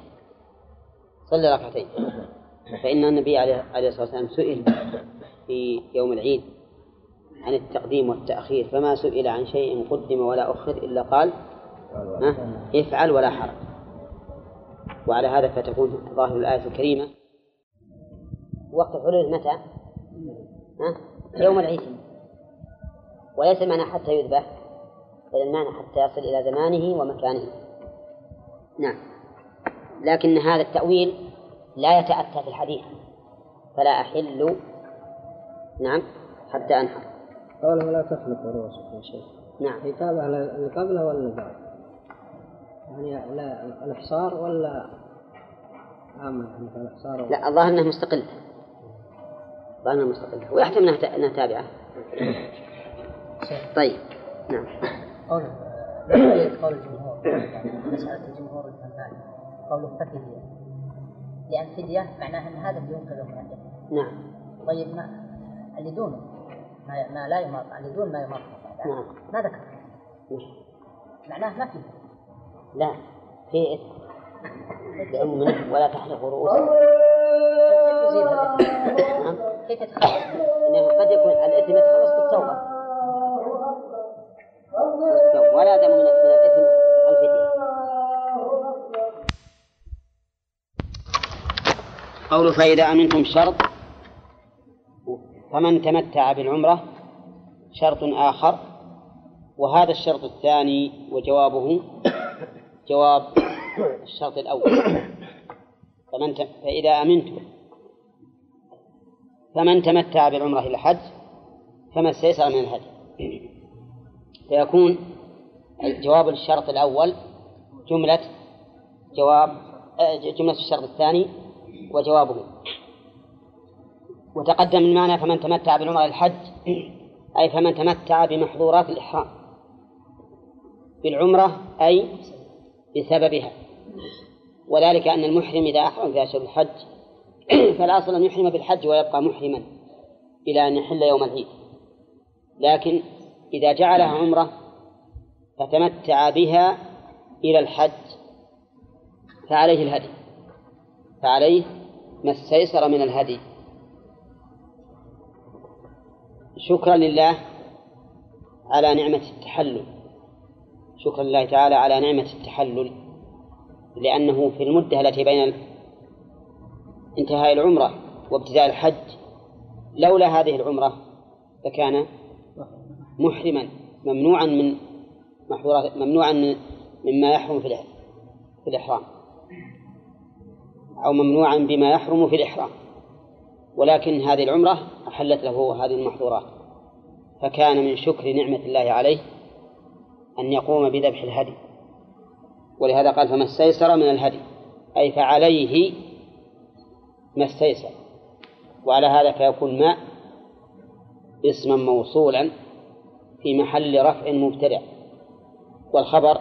فإن النبي عليه الصلاة والسلام سئل في يوم العيد عن التقديم والتأخير، فما سئل عن شيء قدم ولا أخر إلا قال افعل ولا حرج. وعلى هذا فتكون ظاهر الآية الكريمة. وقت الحلول متى؟ يوم العيد، وليس المعنى حتى يذبح، بل المعنى حتى يصل إلى زمانه ومكانه. نعم، لكن هذا التأويل لا يتأتى في الحديث فلا أحل نعم حتى أنحر. قوله لا تخلق رؤوسك يا شيخ. نعم، كتابة اللي قبله ولا اللي بعد؟ يعني لا الإحصار ولا عامة يعني الإحصار؟ لا، الظاهر أنها مستقلة، ويحتمل أنها تابعة. طيب، نعم. قول الجمهور، يعني مسألة الجمهور الثاني قوله ففدية، لأن فدية معناها أن هذا اللي ينقذ من الجنة. نعم. طيب، ما اللي دونه ما لا يماط، اللي دون ما يماط. نعم. ما ذكر معناه ما فيه. لا، في إثم لأمه ولا تحلق رؤوسهم. كيف يتخلص؟ قد يكون الإثم يتخلص بالتوبة ولا دم من الإثم الفدية. قول فإذا أمنتم شرط، فمن تمتع بالعمرة شرط آخر، وهذا الشرط الثاني وجوابه جواب الشرط الأول. فإذا أمنتم فمن تمتع بالعمرة إلى الحج فما استيسر من الهدي، فيكون جواب الشرط الأول جملة الشرط الثاني وجوابه. وتقدم المعنى فمن تمتع بالعمرة إلى الحج أي فمن تمتع بمحظورات الإحرام بالعمرة أي بسببها، وذلك أن المحرم إذا أحرم في أشهر الحج فالأصل أن يحرم بالحج ويبقى محرما إلى أن يحل يوم العيد، لكن إذا جعلها عمرة فتمتع بها إلى الحج فعليه الهدي، فعليه ما استيسر من الهدي شكرا لله على نعمة التحلل، شكرا لله تعالى على نعمة التحلل، لأنه في المدة التي بين انتهاء العمرة وابتداء الحج لولا هذه العمرة لكان محرما ممنوعا من محظورات، ممنوعا مما يحرم في الإحرام، أو ممنوعا بما يحرم في الإحرام، ولكن هذه العمرة أحلت له هذه المحظورات، فكان من شكر نعمة الله عليه أن يقوم بذبح الهدي. ولهذا قال فما استيسر من الهدي أي فعليه ما استيسر. وعلى هذا فيكون ما اسما موصولا في محل رفع مبتدع، والخبر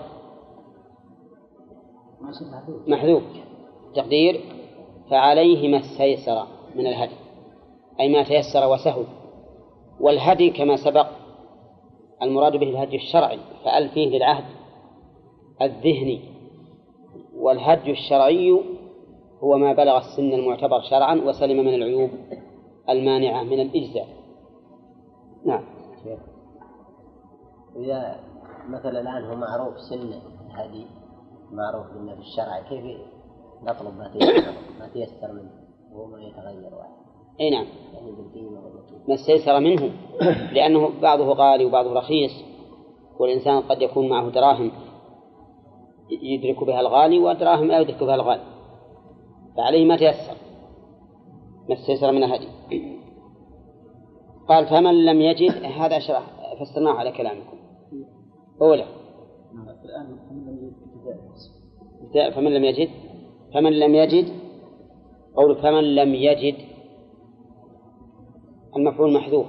محذوف، تقدير فعليه ما استيسر من الهدي أي ما تيسر وسهل. والهدي كما سبق المراد به الهدي الشرعي، فأل فيه للعهد الذهني، والهدي الشرعي هو ما بلغ السن المعتبر شرعا وسلم من العيوب المانعة من الإجزاء. نعم. إذا مثلا الآن هو معروف سن الهدي معروف لنا في الشرع، كيف نطلب ما تيسر منه وهو ما يتغير واحد؟ أي نعم، ما استيسر منه، لأنه بعضه غالي وبعضه رخيص، والإنسان قد يكون معه دراهم يدرك بها الغالي ودراهم لا يدرك بها الغالي، فعليه ما تيسر، ما استيسر من الهدي. قال فمن لم يجد، هذا فسرناه على كلامكم أولا. فمن لم يجد قول فمن لم يجد المفعول محذوف،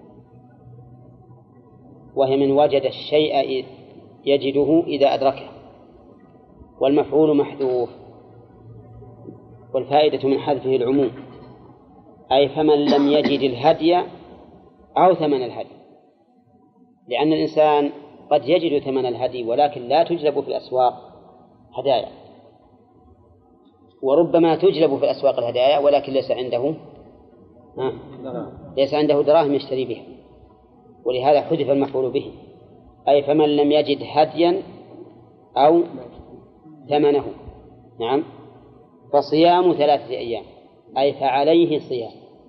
وهي من وجد الشيء يجده إذا أدركه، والمفعول محذوف، والفائدة من حذفه العموم، أي فمن لم يجد الهدي أو ثمن الهدي، لأن الإنسان قد يجد ثمن الهدي ولكن لا تجلب في الأسواق هدايا، وربما تجلب في الأسواق الهدايا ولكن ليس عنده دراهم يشتري بها، ولهذا حذف المفعول به، أي فمن لم يجد هديا أو ثمنه. نعم. فصيام 3 أيام، أي فعليه صيام،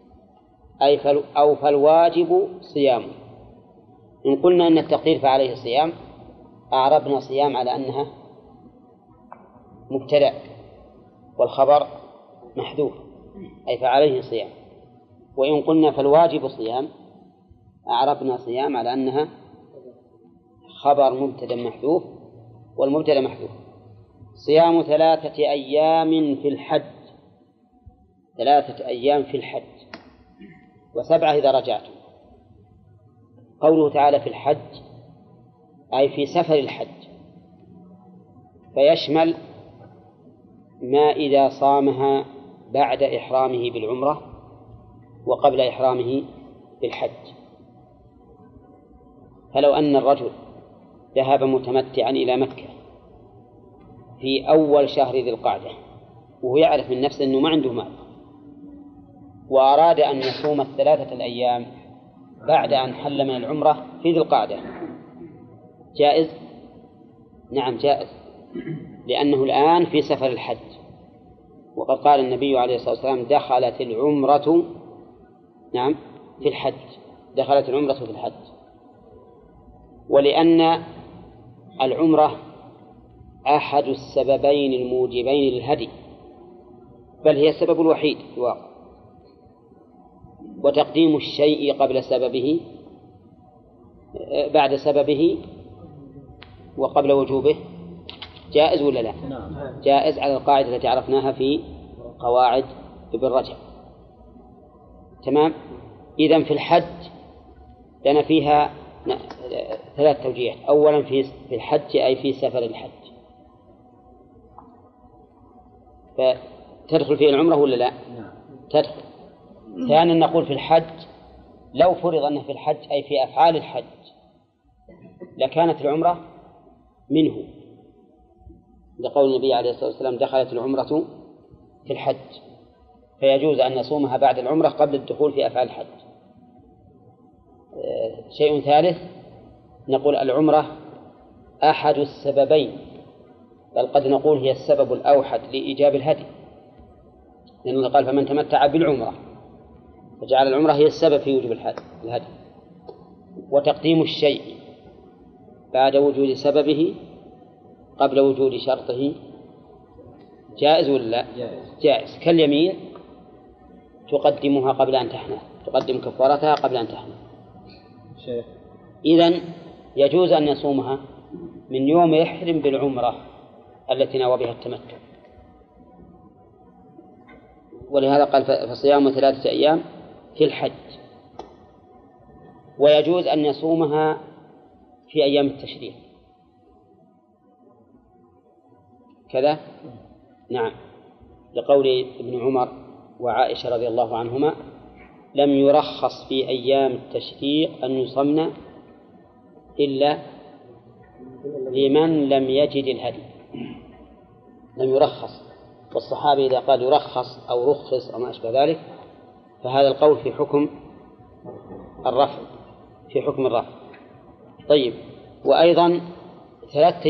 أو فالواجب صيام. إن قلنا أن التقدير فعليه صيام أعربنا صيام على أنها مبتدأ والخبر محذوف، أي فعليه صيام. وإن قلنا فالواجب صيام أعربنا صيام على أنها خبر مبتدأ محذوف، والمبتدأ محذوف. صيام 3 أيام في الحج، 3 أيام في الحج، و7 إذا رجعتم. قوله تعالى في الحج أي في سفر الحج، فيشمل ما إذا صامها بعد إحرامه بالعمرة وقبل إحرامه بالحج. فلو أن الرجل ذهب متمتعا إلى مكة في أول شهر ذي القعدة وهو يعرف من نفسه أنه ما عنده مال، وأراد أن يصوم 3 الأيام بعد أن حل من العمرة في ذي القعدة، جائز؟ نعم جائز، لأنه الآن في سفر الحج، وقد قال النبي عليه الصلاة والسلام دخلت العمرة في الحج، دخلت العمرة في الحج. ولأن العمرة أحد السببين الموجبين للهدي، بل هي السبب الوحيد في الواقع، وتقديم الشيء قبل سببه بعد سببه وقبل وجوبه جائز ولا لا؟ جائز على القاعدة التي عرفناها في قواعد ابن رجب. تمام. إذن في الحج لنا فيها 3 توجيهات. أولا في الحج أي في سفر الحج، فتدخل فيه العمرة ولا لا؟ تدخل. ثانيا نقول في الحج لو فرض أنه في الحج أي في أفعال الحج لكانت العمرة منه، لقول النبي عليه الصلاة والسلام دخلت العمرة في الحج، فيجوز أن نصومها بعد العمرة قبل الدخول في أفعال الحج. شيء ثالث نقول العمرة أحد السببين، بل قد نقول هي السبب الأوحد لإيجاب الهدي، لأنه قال فمن تمتع بالعمرة، فجعل العمرة هي السبب في وجوب الهدي. وتقديم الشيء بعد وجود سببه قبل وجود شرطه جائز ولا لا؟ جائز. كاليمين تقدمها قبل أن تحنث، تقدم كفارتها قبل أن تحنث. إذن يجوز أن يصومها من يوم يحرم بالعمرة التي نوى بها التمتع، ولهذا قال فصيام 3 أيام في الحج. ويجوز أن يصومها في أيام التشريق كذا. نعم، لقول ابن عمر وعائشة رضي الله عنهما لم يرخص في أيام التشريق أن يصمن إلا لمن لم يجد الهدي، لم يرخص. والصحابي إذا قال يرخص أو رخص أو ما أشبه ذلك فهذا القول في حكم الرفع، في حكم الرفع. طيب، وأيضا 3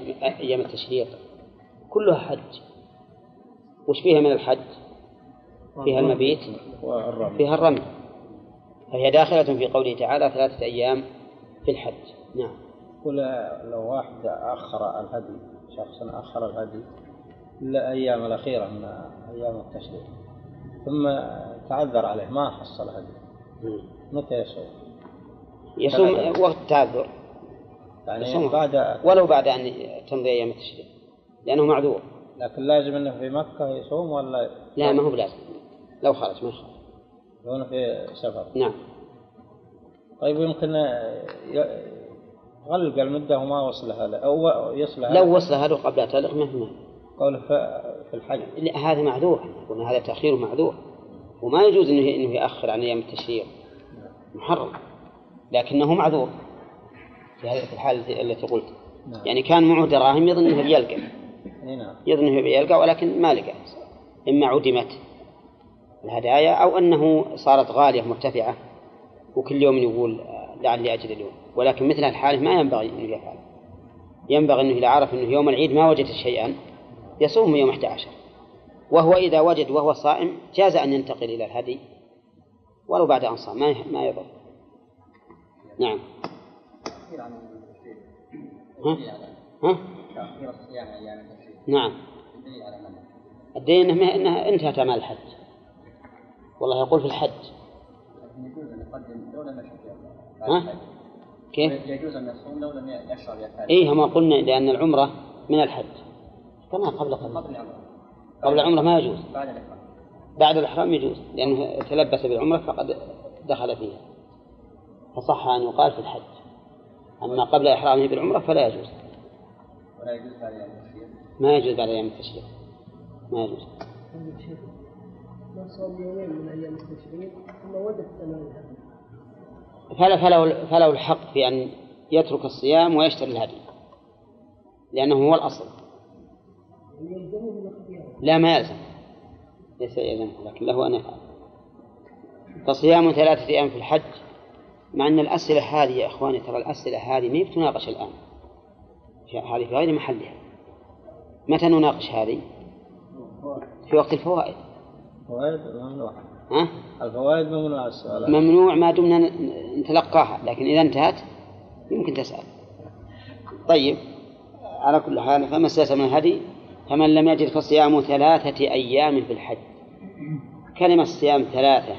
أيام التشريق كلها حج، وش فيها من الحج؟ فيها المبيت فيها الرمي، فهي داخلة في قوله تعالى 3 أيام في الحج. نعم. لو واحد أخر الهدي، شخص أخر الهدي الأيام الأخيرة من أيام التشريق ثم تعذر عليه ما حصل هدي، متى يصوم؟ يصوم وقت التعذر، يعني بعد ولو بعد أن تمضي أيام التشريق لأنه معذور. لكن لازم أنه في مكة يصوم ولا؟ لا، ما هو بلازم، لو خرج ما يخرج، لو في سفر. نعم. طيب يمكن غلق المدة وما وصلها أو يصلها؟ لو وصلها له قبل تعلق ما في مانع. قوله في الحج لا، هذا معذور، قلنا هذا تأخير معذور، وما يجوز إنه يأخر عن أيام التشريق، محرم، لكنه معذور في هذه الحالة التي قلت. نعم. يعني كان معه دراهم يظن أنه بيلقى، نعم. يظن أنه بيلقى ولكن ما لقى، إما عدمت الهدايا أو أنه صارت غالية مرتفعة وكل يوم يقول لعلي أجد اليوم، ولكن مثل الحالة ما ينبغي أنه يفعل. ينبغي أنه إذا عرف أنه يوم العيد ما وجد شيئا يصوم يوم 11، وهو إذا وجد وهو صائم جاز أن ينتقل إلى الهدي ولو بعد أن صام، ما يضر. نعم. ها؟ نعم. الدين إنها انتهت أعمال الحج، والله يقول في الحج. ها؟ كيف؟ يجوز أن يصوم لو لم يشرع بأكله. إيه، ما قلنا لأن العمرة من الحج كما قبل العمرة ما يجوز. بعد الإحرام يجوز لأنه تلبس بالعمرة فقد دخل فيها، فصح أن يقال في الحج. أما قبل إحرامه بالعمرة فلا يجوز. ولا يجوز بعد أيام التشريق. ما يجوز بعد أيام التشريق، ما يجوز. ما صام يومين من أيام التشريق ثم وجد تمام فله الحق في أن يترك الصيام ويشتري الهدي لأنه هو الأصل. لا، ما يلزم، ليس يلزم، لكن له أن يفعل. فصيام 3 أيام في الحج، مع أن الأسئلة هذه يا إخواني، ترى الأسئلة هذه ما بتناقش الآن، هذه في غير محلها. متى نناقش هذه؟ في وقت الفوائد. الفوائد ممنوع. ها؟ الفوائد ممنوع السؤال. ممنوع ما دمنا نتلقاها، لكن إذا انتهت يمكن تسأل. طيب، على كل حال فما استيسر من الهدي فمن لم يجد فصيام 3 أيام في الحج. كلمة الصيام 3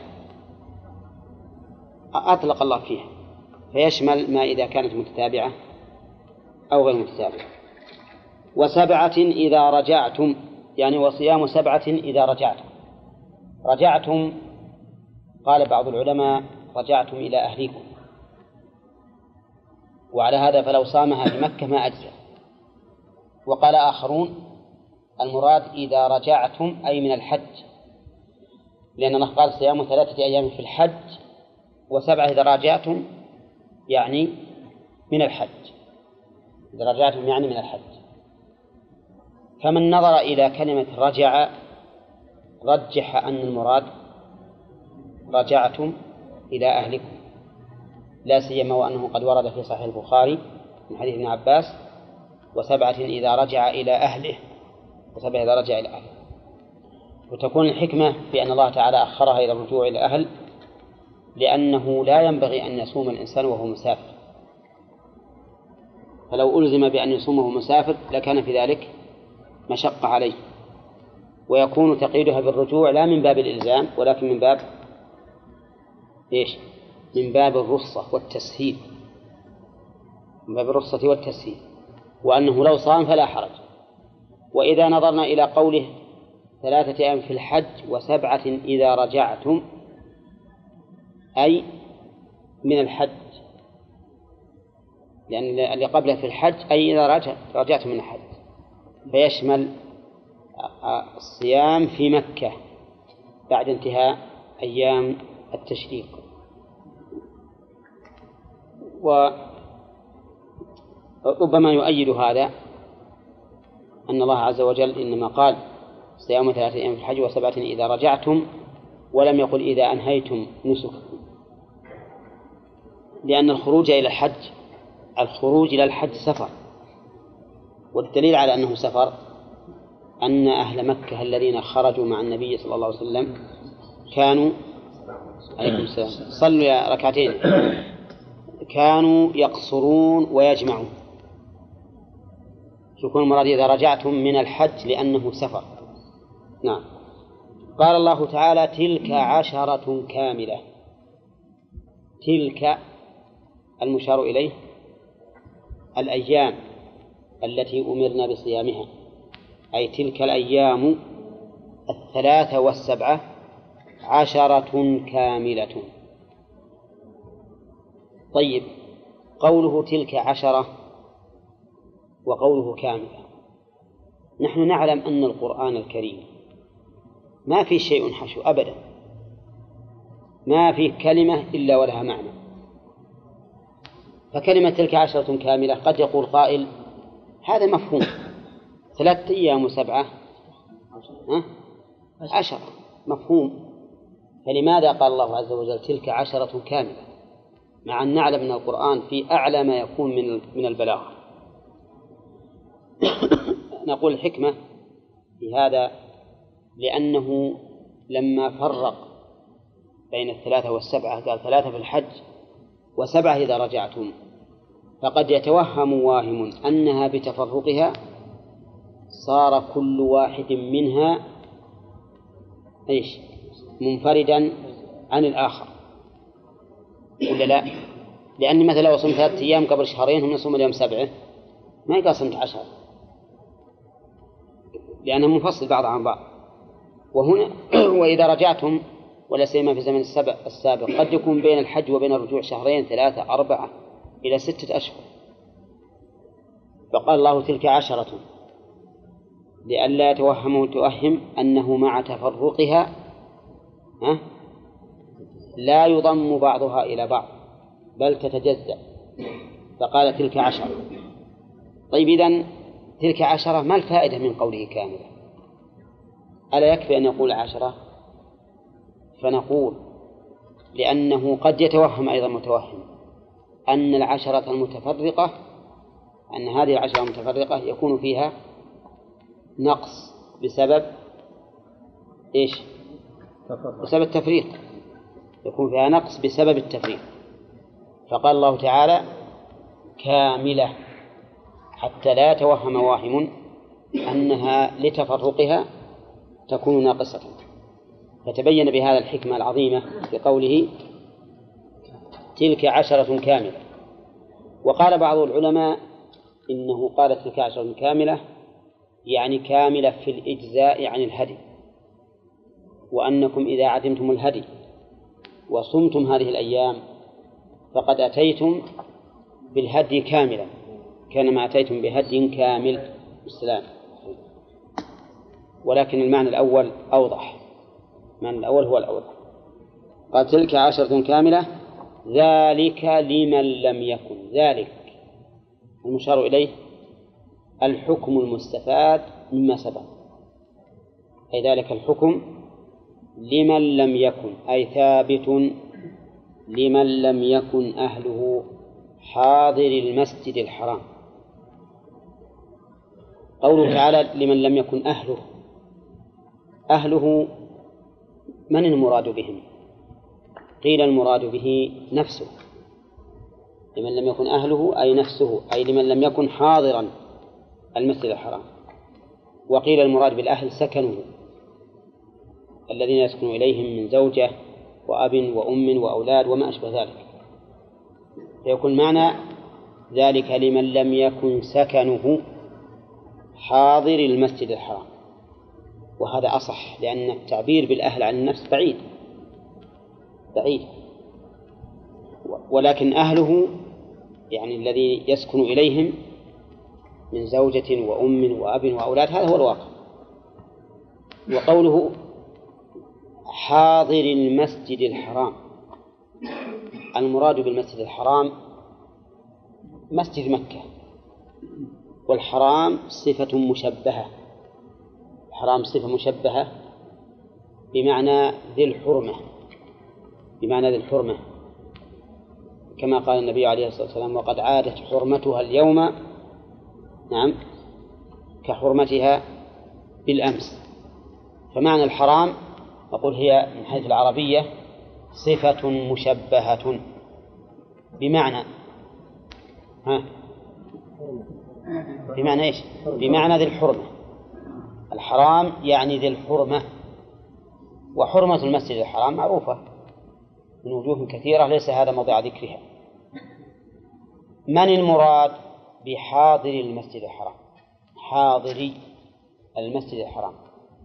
أطلق الله فيها، فيشمل ما إذا كانت متتابعة أو غير متتابعة. 7 إذا رجعتم، يعني وصيام 7 إذا رجعتم. رجعتم قال بعض العلماء رجعتم إلى أهليكم، وعلى هذا فلو صامها في مكة ما أجزى. وقال آخرون المراد إذا رجعتم أي من الحج، لأن الله قال صيام 3 أيام في الحج، و7 إذا رجعتم يعني من الحج، إذا رجعتم يعني من الحج. فمن نظر إلى كلمة رجع رجح أن المراد رجعتم إلى أهلكم، لا سيما وأنه قد ورد في صحيح البخاري من حديث ابن عباس 7 إذا رجع إلى أهله، 7 إذا رجع إلى أهله. وتكون الحكمة في أن الله تعالى أخرها إلى الرجوع إلى أهل، لأنه لا ينبغي أن يصوم الإنسان وهو مسافر، فلو ألزم بأن يصومه مسافر لكان في ذلك مشقة عليه، ويكون تقييدها بالرجوع لا من باب الإلزام ولكن من باب إيش؟ من باب الرخصة والتسهيل، من باب الرخصة والتسهيل، وأنه لو صام فلا حرج. وإذا نظرنا إلى قوله 3 أيام في الحج و7 إذا رجعتم أي من الحج، لأن اللي قبله في الحج أي إذا رجعتم من الحج، فيشمل الصيام في مكة بعد انتهاء أيام التشريق. وربما يؤيد هذا أن الله عز وجل إنما قال صيام 3 أيام في الحج و7 إذا رجعتم، ولم يقل إذا أنهيتم نسككم، لأن الخروج إلى الحج سفر، والدليل على أنه سفر أن أهل مكة الذين خرجوا مع النبي صلى الله عليه وسلم كانوا عليكم السلام صلوا يا ركعتين كانوا يقصرون ويجمعون. يكون المراد إذا رجعتم من الحج لأنه سفر. نعم. قال الله تعالى تلك 10 كاملة. تلك المشار إليه الأيام التي أمرنا بصيامها، أي تلك الأيام 7 10 كاملة. طيب، قوله تلك 10 وقوله كاملة، نحن نعلم أن القرآن الكريم ما في شيء حشو أبدا، ما في كلمة إلا ولها معنى. فكلمة تلك 10 كاملة قد يقول قائل هذا مفهوم، 3 أيام و7 10 مفهوم، فلماذا قال الله عز وجل تلك 10 كاملة مع أن نعلم أن القرآن في أعلى ما يكون من البلاغة؟ نقول الحكمة في هذا لأنه لما فرق بين 3 و7 قال 3 في الحج و7 إذا رجعتم، فقد يتوهم واهم أنها بتفرقها صار كل واحد منها منفردا عن الآخر، ولا لا؟ لأن مثلا لو صمت 3 أيام قبل شهرين هم نصوم اليوم 7 ما يقال صمت 10، لأنه منفصل بعض عن بعض. وهنا وإذا رجعتم ولا سيما في زمن السابق قد يكون بين الحج وبين الرجوع 2 3 4 إلى 6 أشهر، فقال الله تلك 10 لئلا يتوهم أنه مع تفرقها لا يضم بعضها إلى بعض بل تتجزأ، فقال تلك 10. طيب، إذن تلك 10 ما الفائدة من قوله كاملة؟ ألا يكفي أن يقول 10؟ فنقول لأنه قد يتوهم أيضا متوهم أن 10 المتفرقة، أن هذه 10 المتفرقة يكون فيها نقص بسبب بسبب التفريق، يكون فيها نقص بسبب التفريق. فقال الله تعالى كاملة حتى لا يتوهم واهم أنها لتفرقها تكون ناقصة. فتبين بهذا الحكمة العظيمة في قوله تلك 10 كاملة. وقال بعض العلماء إنه قال تلك 10 كاملة يعني كاملة في الإجزاء عن الهدي، وأنكم إذا عدمتم الهدي وصمتم هذه الأيام فقد أتيتم بالهدي كاملا، كانما أتيتم بهدي كامل السلام. ولكن المعنى الأول أوضح، المعنى الأول هو الأوضح. قال تلك 10 كاملة ذلك لمن لم يكن. ذلك المشار إليه الحكم المستفاد مما سبق، أي ذلك الحكم لمن لم يكن، أي ثابت لمن لم يكن أهله حاضر المسجد الحرام. قوله تعالى لمن لم يكن أهله من المراد بهم؟ قيل المراد به نفسه، لمن لم يكن أهله أي نفسه، أي لمن لم يكن حاضرا المسجد الحرام. وقيل المراد بالأهل سكنه الذين يسكن إليهم من زوجة وأب وأم وأولاد وما أشبه ذلك، فيكون معنى ذلك لمن لم يكن سكنه حاضر المسجد الحرام. وهذا أصح، لأن التعبير بالأهل عن النفس بعيد، ولكن أهله يعني الذي يسكن إليهم من زوجة وأم وأب وأولاد، هذا هو الواقع. وقوله حاضر المسجد الحرام، المراد بالمسجد الحرام مسجد مكة، والحرام صفة مشبهة، الحرام صفة مشبهة بمعنى ذي الحرمة، بمعنى ذي الحرمة، كما قال النبي عليه الصلاة والسلام وقد عادت حرمتها اليوم نعم كحرمتها بالأمس. فمعنى الحرام أقول هي من حيث العربية صفة مشبهة بمعنى بمعنى إيش؟ بمعنى ذي الحرمة. الحرام يعني ذي الحرمة، وحرمة المسجد الحرام معروفة من وجوه كثيرة ليس هذا موضع ذكرها. من المراد بحاضر المسجد الحرام؟ حاضري المسجد الحرام.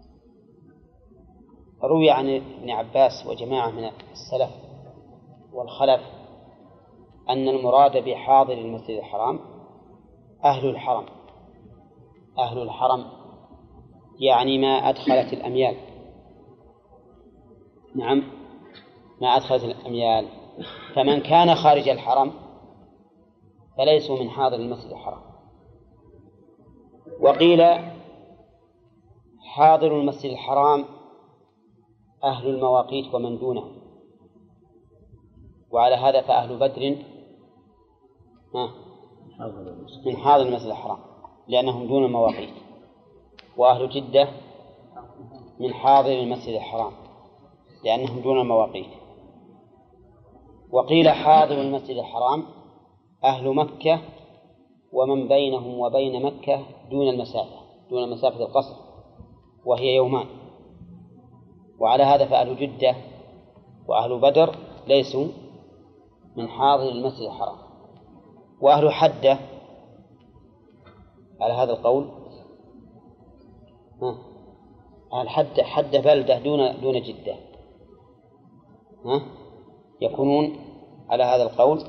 روي عن ابن عباس وجماعة من السلف والخلف أن المراد بحاضر المسجد الحرام أهل الحرم. أهل الحرم يعني ما أدخلت الأميال. نعم، ما أدخلت الأميال. فمن كان خارج الحرم فليسوا من حاضر المسجد الحرام. وقيل حاضر المسجد الحرام أهل المواقيت ومن دونه، وعلى هذا فأهل بدر من حاضر المسجد الحرام لأنهم دون المواقيت، وأهل جدة من حاضر المسجد الحرام لأنهم دون المواقيت. وقيل حاضر المسجد الحرام أهل مكة ومن بينهم وبين مكة دون مسافة القصر وهي يومان، وعلى هذا فأهل جدة وأهل بدر ليسوا من حاضر المسجد الحرام. وأهل حدة على هذا القول أهل حدة بلدة دون جدة يكونون على هذا القول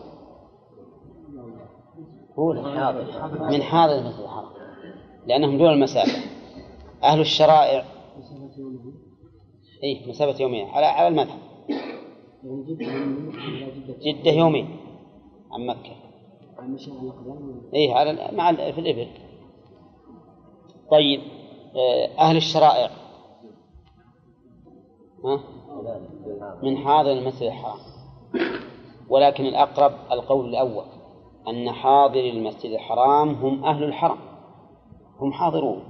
من حاضر المسجد الحرام لأنهم دون المسافة. أهل الشرائع مسافة يومين على المذهب، جدة يومين عن مكة في الإبل. طيب أهل الشرائع من حاضر المسجد الحرام، ولكن الأقرب القول الأول أن حاضر المسجد الحرام هم أهل الحرم، هم حاضرون.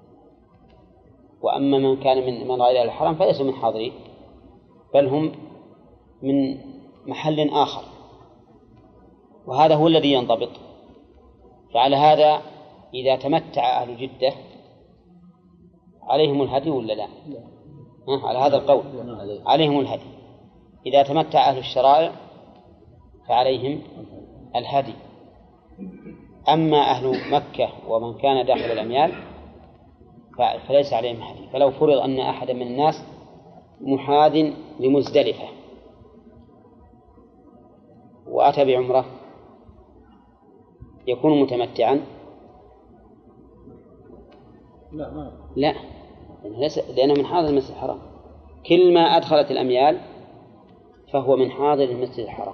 وأما من كان من غير الحرم فليسوا من حاضرين، بل هم من محل آخر، وهذا هو الذي ينضبط. فعلى هذا إذا تمتع أهل جدة عليهم الهدي ولا لا؟ على هذا القول عليهم الهدي. إذا تمتع أهل الشرائع فعليهم الهدي. أما أهل مكة ومن كان داخل الأميال فليس عليهم هدي. فلو فرض أن أحد من الناس محاذ لمزدلفة وأتى بعمرة يكون متمتعا؟ لا، لأنه من حاضر المسجد الحرام. كل ما أدخلت الأميال فهو من حاضر المسجد الحرام،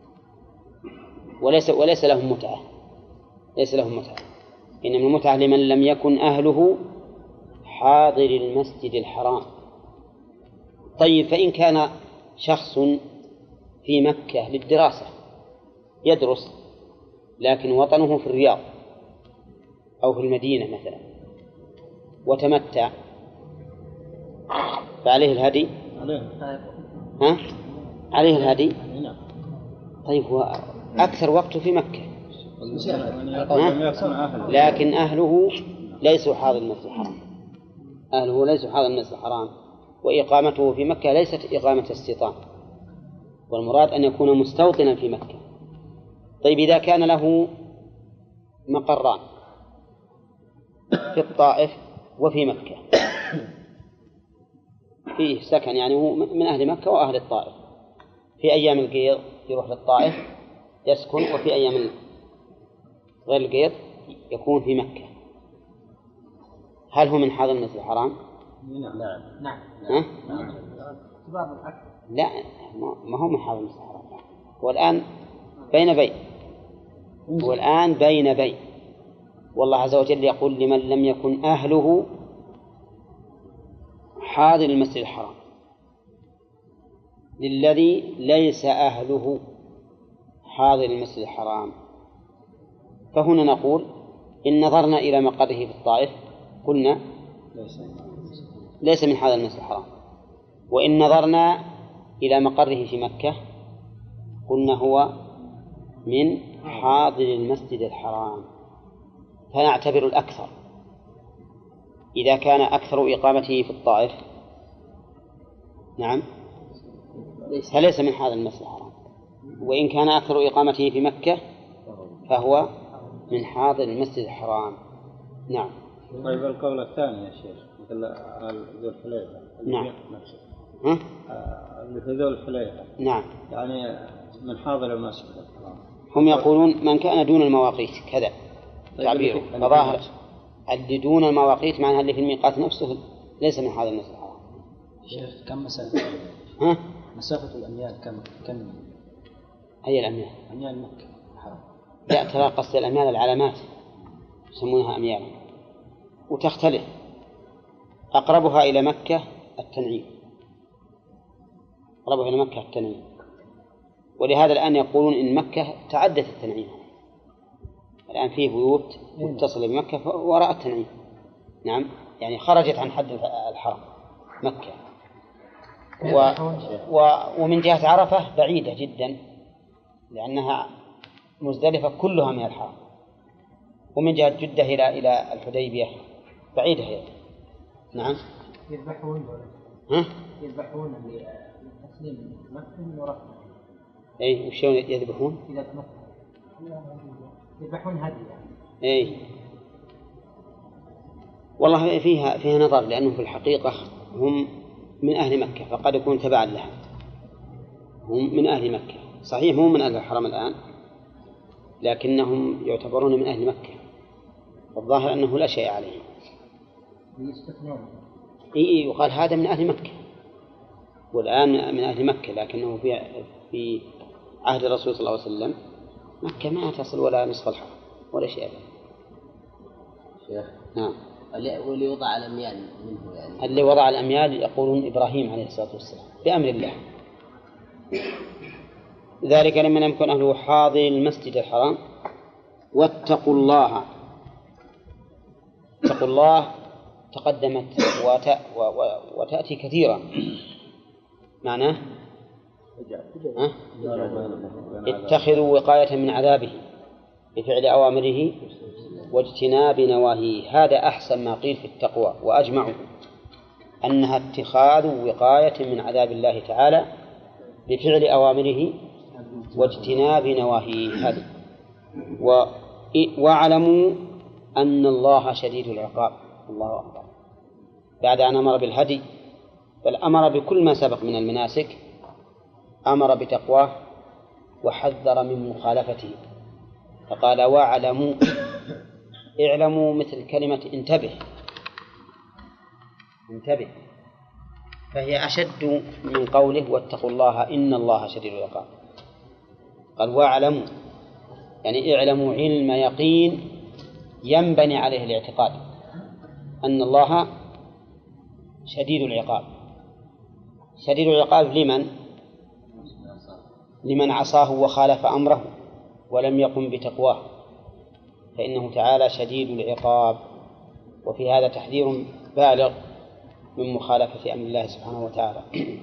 وليس لهم متعة، ليس لهم متعة، إنما المتعة لمن لم يكن أهله حاضر المسجد الحرام. طيب فإن كان شخص في مكة للدراسة يدرس لكن وطنه في الرياض أو في المدينة مثلا وتمتع فعليه الهدي؟ عليه الهدي. طيب هو أكثر وقته في مكة لكن أهله ليسوا حاضر المسجد الحرام، أهله ليسوا حاضر المسجد الحرام، وإقامته في مكة ليست إقامة استيطان، والمراد أن يكون مستوطنا في مكة. طيب إذا كان له مقران في الطائف وفي مكة فيه سكن، يعني هو من أهل مكة وأهل الطائف، في أيام القيض يروح للطائف يسكن، وفي أيام غير القيض يكون في مكة، هل هو من حاضر المسجد الحرام؟ نعم. لا، ما هو من حاضر المسجد الحرام. والآن بين بين والله عز وجل يقول لمن لم يكن أهله حاضر المسجد الحرام، للذي ليس أهله حاضر المسجد الحرام. فهنا نقول إن نظرنا إلى مقره في الطائف قلنا ليس من حاضر المسجد الحرام، وإن نظرنا إلى مقره في مكة قلنا هو من حاضر المسجد الحرام، فنعتبر الأكثر. إذا كان أكثر إقامته في الطائف نعم فليس من حاضر المسجد الحرام، وإن كان أكثر إقامته في مكة فهو من حاضر المسجد الحرام. نعم. طيب القول الثاني يا شيخ مثل ذو الحليفة نعم. اللي في ذو الحليفة نعم يعني من حاضر المسجد الحرام. هم يقولون من كان دون المواقيت كذا تعبيره، فظاهر اللي دون المواقيت معناها اللي في الميقات نفسه ليس من حاضر المسجد الحرام. شيخ كم مسافة؟ ها؟ مسافة الأميال كم؟ أي الأميال؟ أميال مكة الحرام. لا ترى قصد الأميال العلامات يسمونها أميال وتختلف. أقربها إلى مكة التنعيم، أقربها إلى مكة التنعيم، ولهذا الآن يقولون إن مكة تعدت التنعيم. الآن فيه بيوت متصلة بمكة وراء التنعيم. نعم يعني خرجت عن حد الحرم مكة. ومن جهة عرفة بعيدة جدا لأنها مزدلفة كلها من الحرم، ومن جهة جدة إلى الحديبية بعيدة هي. نعم. يذبحون ها؟ يذبحون لتسليم مكة من وراء. أي وشون يذبحون؟ إذا مكة يذبحون هدي يعني. أي والله فيها نظر، لأنه في الحقيقة هم من أهل مكة فقد يكون تبعا لها. هم من أهل مكة صحيح، هم من أهل الحرم الآن لكنهم يعتبرون من أهل مكة، والظاهر أنه لا شيء عليهم. إيه يقال هذا من أهل مكة والآن من أهل مكة، لكنه في عهد الرسول صلى الله عليه وسلم مكة ما تصل ولا نصف الحرم ولا شيء. شيخ نعم. واللي وضع الأميال منه يعني اللي وضع الأميال يقولون إبراهيم عليه الصلاة والسلام بأمر الله. ذلك لمن يكن أهله حاضر المسجد الحرام واتقوا الله. اتقوا الله تقدمت وتأتي كثيرا معناه اتخذوا وقاية من عذابه بفعل أوامره واجتناب نواهيه. هذا أحسن ما قيل في التقوى، وأجمعوا أنها اتخاذ وقاية من عذاب الله تعالى بفعل أوامره واجتناب نواهيه. هذه واعلموا أن الله شديد العقاب. الله أكبر. بعد أن أمر بالهدي بل أمر بكل ما سبق من المناسك، أمر بتقواه وحذر من مخالفته، فقال واعلموا. اعلموا مثل كلمة انتبه، انتبه، فهي أشد من قوله واتقوا الله إن الله شديد العقاب. قال واعلموا يعني اعلموا علم يقين ينبني عليه الاعتقاد أن الله شديد العقاب. شديد العقاب لمن عصاه وخالف أمره ولم يقم بتقواه، فإنه تعالى شديد العقاب. وفي هذا تحذير بالغ من مخالفة أمر الله سبحانه وتعالى.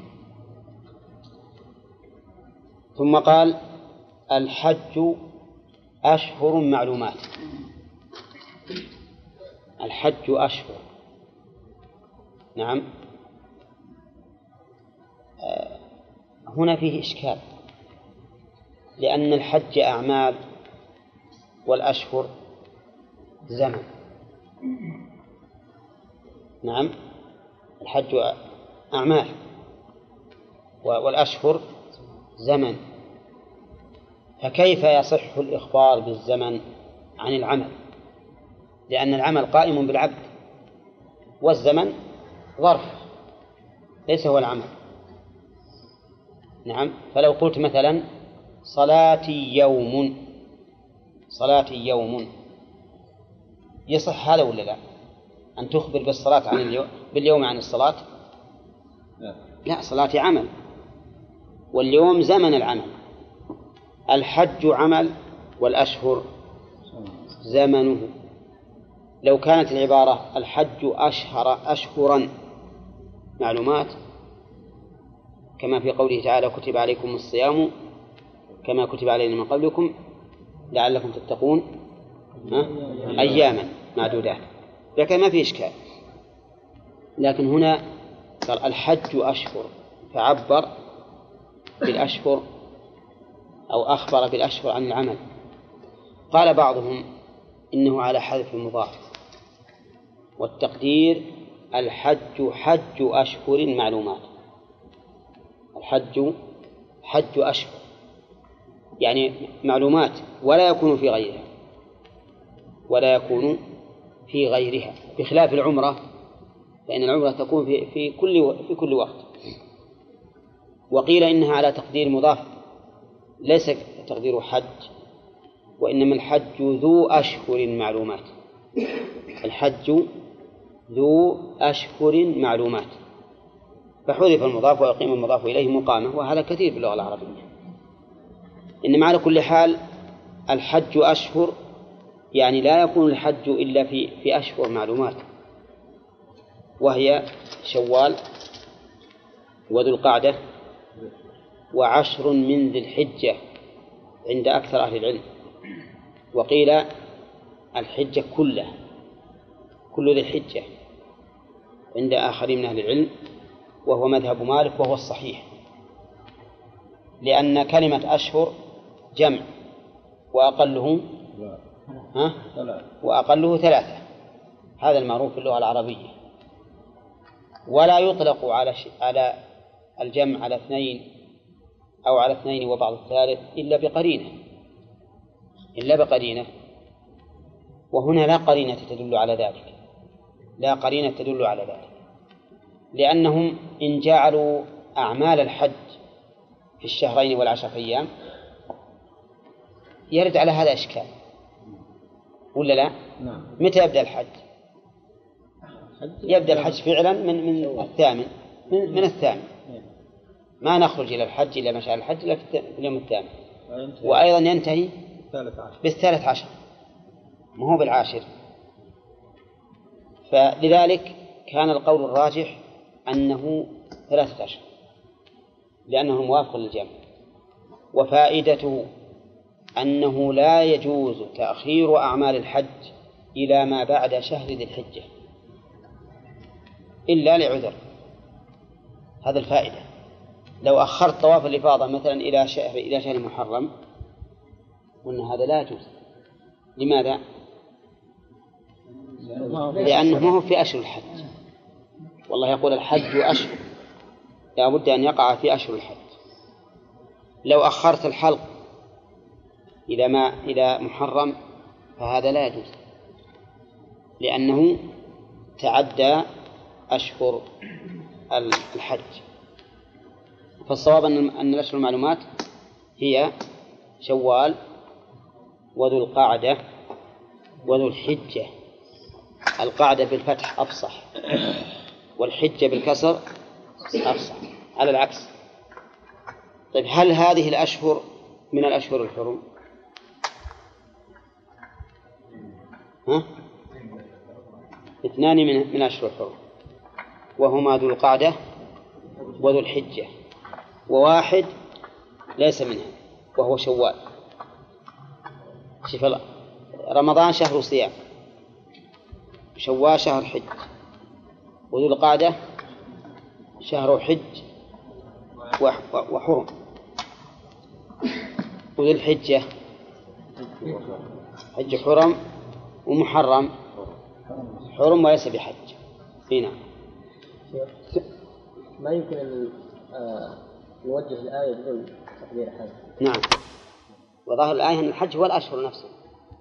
ثم قال الحج أشهر معلومات. الحج أشهر. نعم. هنا فيه إشكال، لأن الحج أعمال والأشهر زمن. نعم الحج أعمال والأشهر زمن، فكيف يصح الإخبار بالزمن عن العمل؟ لأن العمل قائم بالعبد والزمن ظرف ليس هو العمل. نعم. فلو قلت مثلا صلاتي يوم، صلاتي يوم، يصح هذا ولا لا؟ أن تخبر بالصلاة عن باليوم عن الصلاة؟ لا، صلاتي عمل واليوم زمن العمل. الحج عمل والأشهر زمنه. لو كانت العبارة الحج أشهرا معلومات كما في قوله تعالى كتب عليكم الصيام كما كتب علينا من قبلكم لعلكم تتقون أياما معدودات، لكن ما في إشكال. لكن هنا قال الحج أشهر، فعبر بالأشهر أو أخبر بالأشهر عن العمل. قال بعضهم إنه على حذف المضاف، والتقدير الحج حج أشهر معلومات. الحج حج أشهر يعني معلومات، ولا يكون في غيرها، ولا يكون في غيرها، بخلاف العمرة، فإن العمرة تكون في كل وقت. وقيل إنها على تقدير مضاف، ليس تقدير حج، وإنما الحج ذو أشهر معلومات. الحج ذو أشهر معلومات، فحذف المضاف ويقيم المضاف إليه مقامه، وهذا كثير باللغة العربية. إنما على كل حال الحج أشهر يعني لا يكون الحج إلا في أشهر معلومات، وهي شوال وذو القعدة وعشر من ذي الحجة عند أكثر أهل العلم. وقيل الحجة كلها، كل ذي الحجة عند آخرين من أهل العلم، وهو مذهب مالك وهو الصحيح، لأن كلمة أشهر جمع وأقله ثلاثة، هذا المعروف في اللغة العربية. ولا يطلق على الجمع على اثنين أو على اثنين وبعض الثالث إلا بقرينة، وهنا لا قرينة تدل على ذلك، لا قرينة تدل على ذلك، لأنهم إن جعلوا أعمال الحج في الشهرين والعشر أيام يرد على هذا إشكال، ولا لا؟ نعم. متى يبدأ الحج؟ يبدأ الحج فعلا من الثامن، من الثامن، ما نخرج إلى الحج إلى مشعر الحج إلا في اليوم الثامن، وأيضا ينتهي بالثالث عشر، ما هو بالعاشر. فلذلك كان القول الراجح أنه 3 أشهر، لأنه موافق للجمع. وفائدته أنه لا يجوز تأخير أعمال الحج إلى ما بعد شهر ذي الحجة إلا لعذر. هذا الفائدة. لو أخرت طواف الإفاضة مثلا إلى شهر محرم قلنا هذا لا يجوز. لماذا؟ لأنه ما هو في أشهر الحج، والله يقول الحج أشهر، لا بد أن يقع في أشهر الحج. لو أخرت الحلق إلى محرم فهذا لا يجوز، لأنه تعدى أشهر الحج. فالصواب أن الأشهر المعلومات هي شوال وذو القعدة وذو الحجة. القعدة بالفتح أفصح، والحجة بالكسر أفصح، على العكس. طيب هل هذه الأشهر من الأشهر الحرم؟ 2 من أشهر الحرم، وهما ذو القعدة وذو الحجة، وواحد ليس منها وهو شوال. شوف، رمضان شهر صيام، شوال شهر حج، وذو القعدة شهر حج وحرم، وذو الحجة حج حرم، ومحرم حرم وليس بحج. هنا ما يمكن أن نوجه الآية بدون تقدير حج. نعم، وظاهر الآية أن الحج هو الأشهر نفسه.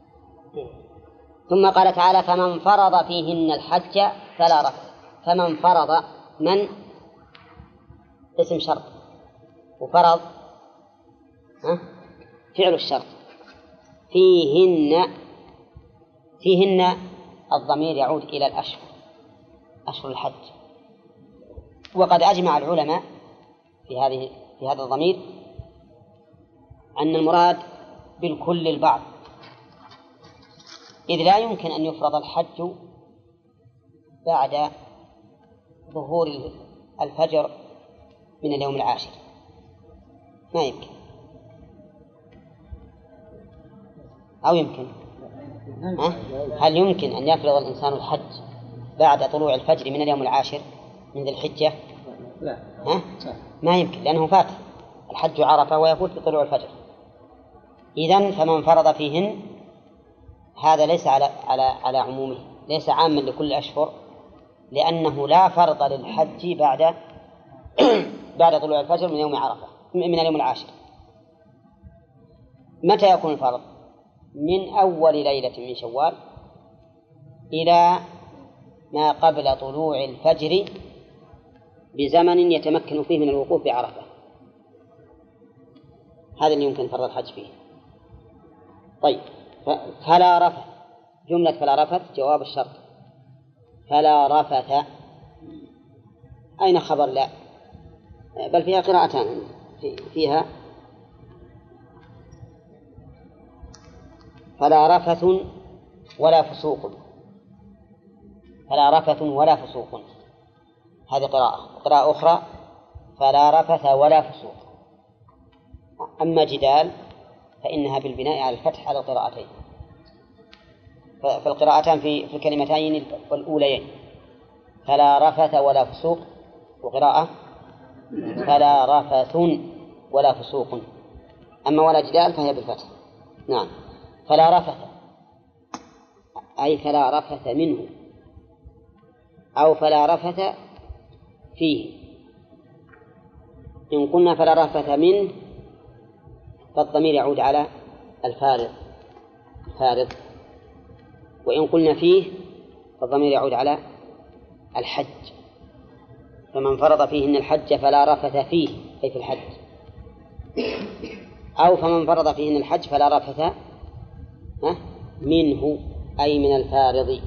ثم قال تعالى فمن فرض فيهن الحج فلا رفث. فمن فرض، من اسم شرط، وفرض فعل الشرط. فيهن الضمير يعود إلى الأشهر، أشهر الحج. وقد أجمع العلماء في هذا الضمير أن المراد بالكل البعض، إذ لا يمكن أن يفرض الحج بعد ظهور الفجر من اليوم العاشر؟ ما يمكن. أو يمكن؟ هل يمكن أن يفرض الإنسان الحج بعد طلوع الفجر من اليوم العاشر من ذي الحجة؟ لا. ما يمكن، لأنه فات الحج عرفة ويفوت بطلوع الفجر. إذن فمن فرض فيهن، هذا ليس على عمومه، ليس عاما لكل أشهر، لأنه لا فرض للحج بعد طلوع الفجر من يوم عرفة، من اليوم العاشر. متى يكون الفرض؟ من أول ليلة من شوال إلى ما قبل طلوع الفجر بزمن يتمكن فيه من الوقوف بعرفة. هذا اللي يمكن فرض الحج فيه. طيب، فلا رفث، جملة فلا رفث جواب الشرط. فلا رفث أين خبر لا؟ بل فيها قراءتان، فيها فلا رفث ولا فسوق. فلا رفث ولا فسوق، هذه قراءة أخرى فلا رفث ولا فسوق. أما جدال فإنها بالبناء على الفتح على القراءتين، فالقراءتان في الكلمتين الأوليين فلا رفث ولا فسوق، وقراءة فلا رفث ولا فسوق. أما ولا جدال فهي بالفتح. نعم. فلا رفث أي فلا رفث منه، أو فلا رفث فيه. إن قلنا فلا رفث منه فالضمير يعود على الفارض، وإن قلنا فيه فالضمير يعود على الحج. فمن فرض فيهن الحج فلا رفث فيه أي في الحج، أو فمن فرض فيهن الحج فلا رفث منه أي من الفارض.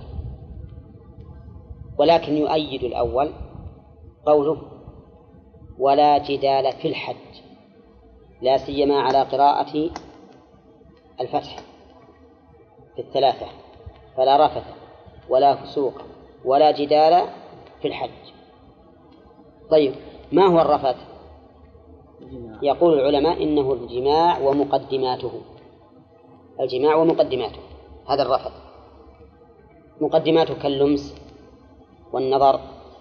ولكن يؤيد الأول قوله ولا جدال في الحج، لا سيما على قراءة الفتح في الثلاثة، فلا رفث ولا فسوق ولا جدال في الحج. طيب، ما هو الرفث؟ يقول العلماء إنه الجماع ومقدماته. الجماع ومقدماته هذا الرفث. مقدماته كاللمس والنظر.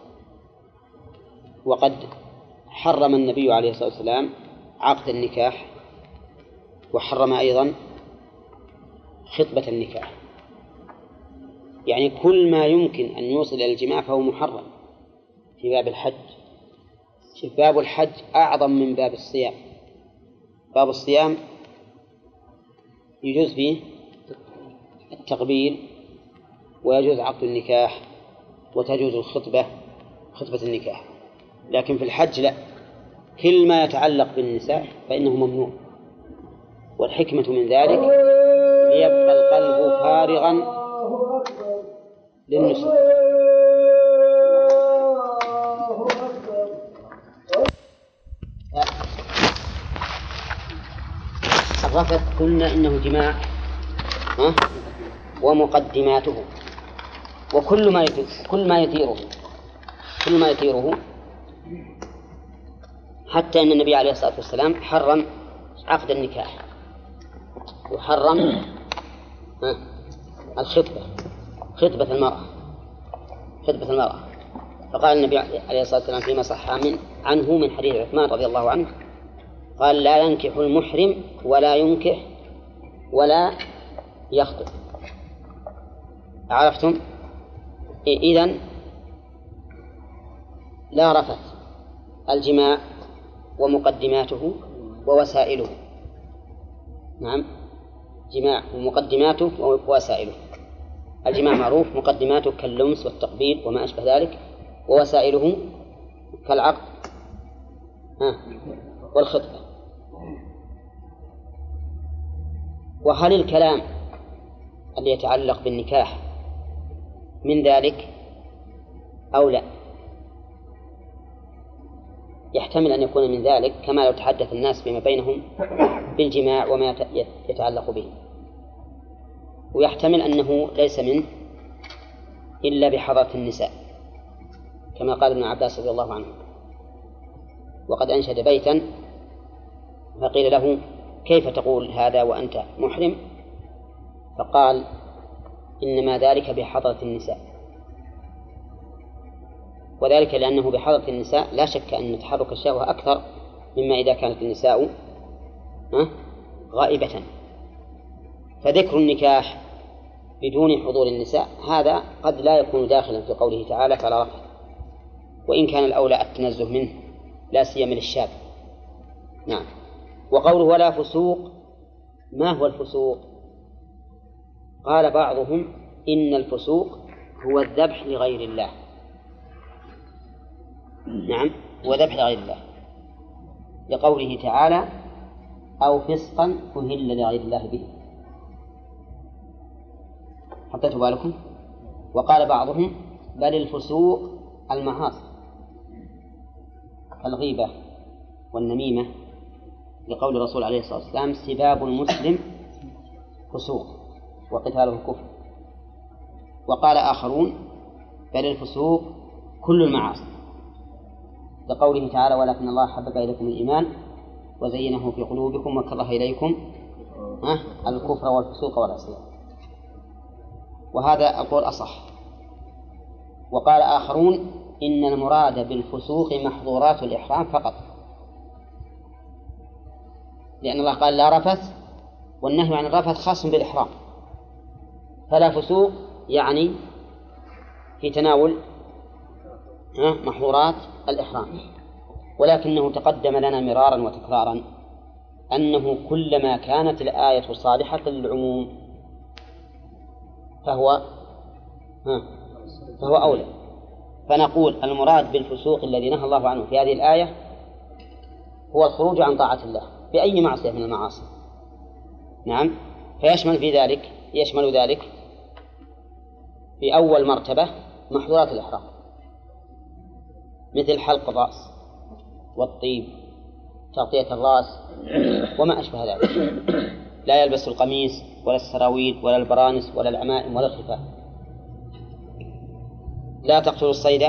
وقد حرم النبي عليه الصلاة والسلام عقد النكاح، وحرم أيضا خطبة النكاح. يعني كل ما يمكن أن يوصل إلى الجماع فهو محرم في باب الحج. باب الحج أعظم من باب الصيام. باب الصيام يجوز فيه التقبيل، ويجوز عقد النكاح، وتجوز خطبة النكاح. لكن في الحج لا، كل ما يتعلق بالنساء فإنه ممنوع. والحكمة من ذلك ليبقى القلب فارغا للنساء. الرفث قلنا إنه جماع ومقدماته، وكل ما يثيره حتى أن النبي عليه الصلاة والسلام حرم عقد النكاح، وحرم خطبة المرأة. فقال النبي عليه الصلاة والسلام فيما صح عنه من حديث عثمان رضي الله عنه، قال لا ينكح المحرم ولا ينكح ولا يخطب. عرفتم؟ إذن لا رفث، الجماع ومقدماته ووسائله. نعم، جماع ومقدماته ووسائله. الجماع معروف، مقدماته كاللمس والتقبيل وما أشبه ذلك، ووسائله كالعقد والخطبة. وهل الكلام الذي يتعلق بالنكاح من ذلك أو لا؟ يحتمل أن يكون من ذلك، كما لو تحدث الناس فيما بينهم بالجماع وما يتعلق به، ويحتمل أنه ليس منه إلا بحضرة النساء كما قال ابن عباس رضي الله عنه. وقد أنشد بيتا فقيل له كيف تقول هذا وأنت محرم؟ فقال إنما ذلك بحضرة النساء، وذلك لأنه بحضرة النساء لا شك أن تحرك الشهوة أكثر مما إذا كانت النساء غائبة. فذكر النكاح بدون حضور النساء هذا قد لا يكون داخلا في قوله تعالى فلا رفث، وإن كان الأولى التنزه منه لا سيما للشاب. نعم. وقوله ولا فسوق، ما هو الفسوق؟ قال بعضهم إن الفسوق هو الذبح لغير الله. نعم، هو ذبح لغير الله، لقوله تعالى أو فسقا أهل لغير الله به. حطيتوا بالكم؟ وقال بعضهم بل الفسوق المعاصي الغيبة والنميمة، لقول الرسول عليه الصلاة والسلام سباب المسلم فسوق وقتاله كفر. وقال آخرون بل الفسوق كل المعاصي، لقوله تعالى ولكن الله حبب إليكم الإيمان وزينه في قلوبكم وكره إليكم الكفر والفسوق والعصيان، وهذا القول أصح. وقال آخرون إن المراد بالفسوق محظورات الإحرام فقط، لأن الله قال لا رفث، والنهي عن الرفث خاص بالإحرام، فلا فسوق يعني في تناول محظورات الإحرام. ولكنه تقدم لنا مرارا وتكرارا أنه كلما كانت الآية صالحة للعموم فهو أولى. فنقول المراد بالفسوق الذي نهى الله عنه في هذه الآية هو الخروج عن طاعة الله بأي معصية من المعاصي. نعم. يشمل ذلك في أول مرتبة محظورات الإحرام مثل حلق الرأس والطيب، تغطية الرأس وما أشبه ذلك. لا يلبس القميص ولا السراويل ولا البرانس ولا العمائم ولا الخفاف. لا تقتلوا الصيد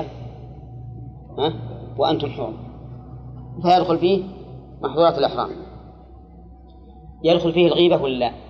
وأنتم حرم، فيدخل فيه محظورات الإحرام. يدخل فيه الغيبة ولا لا؟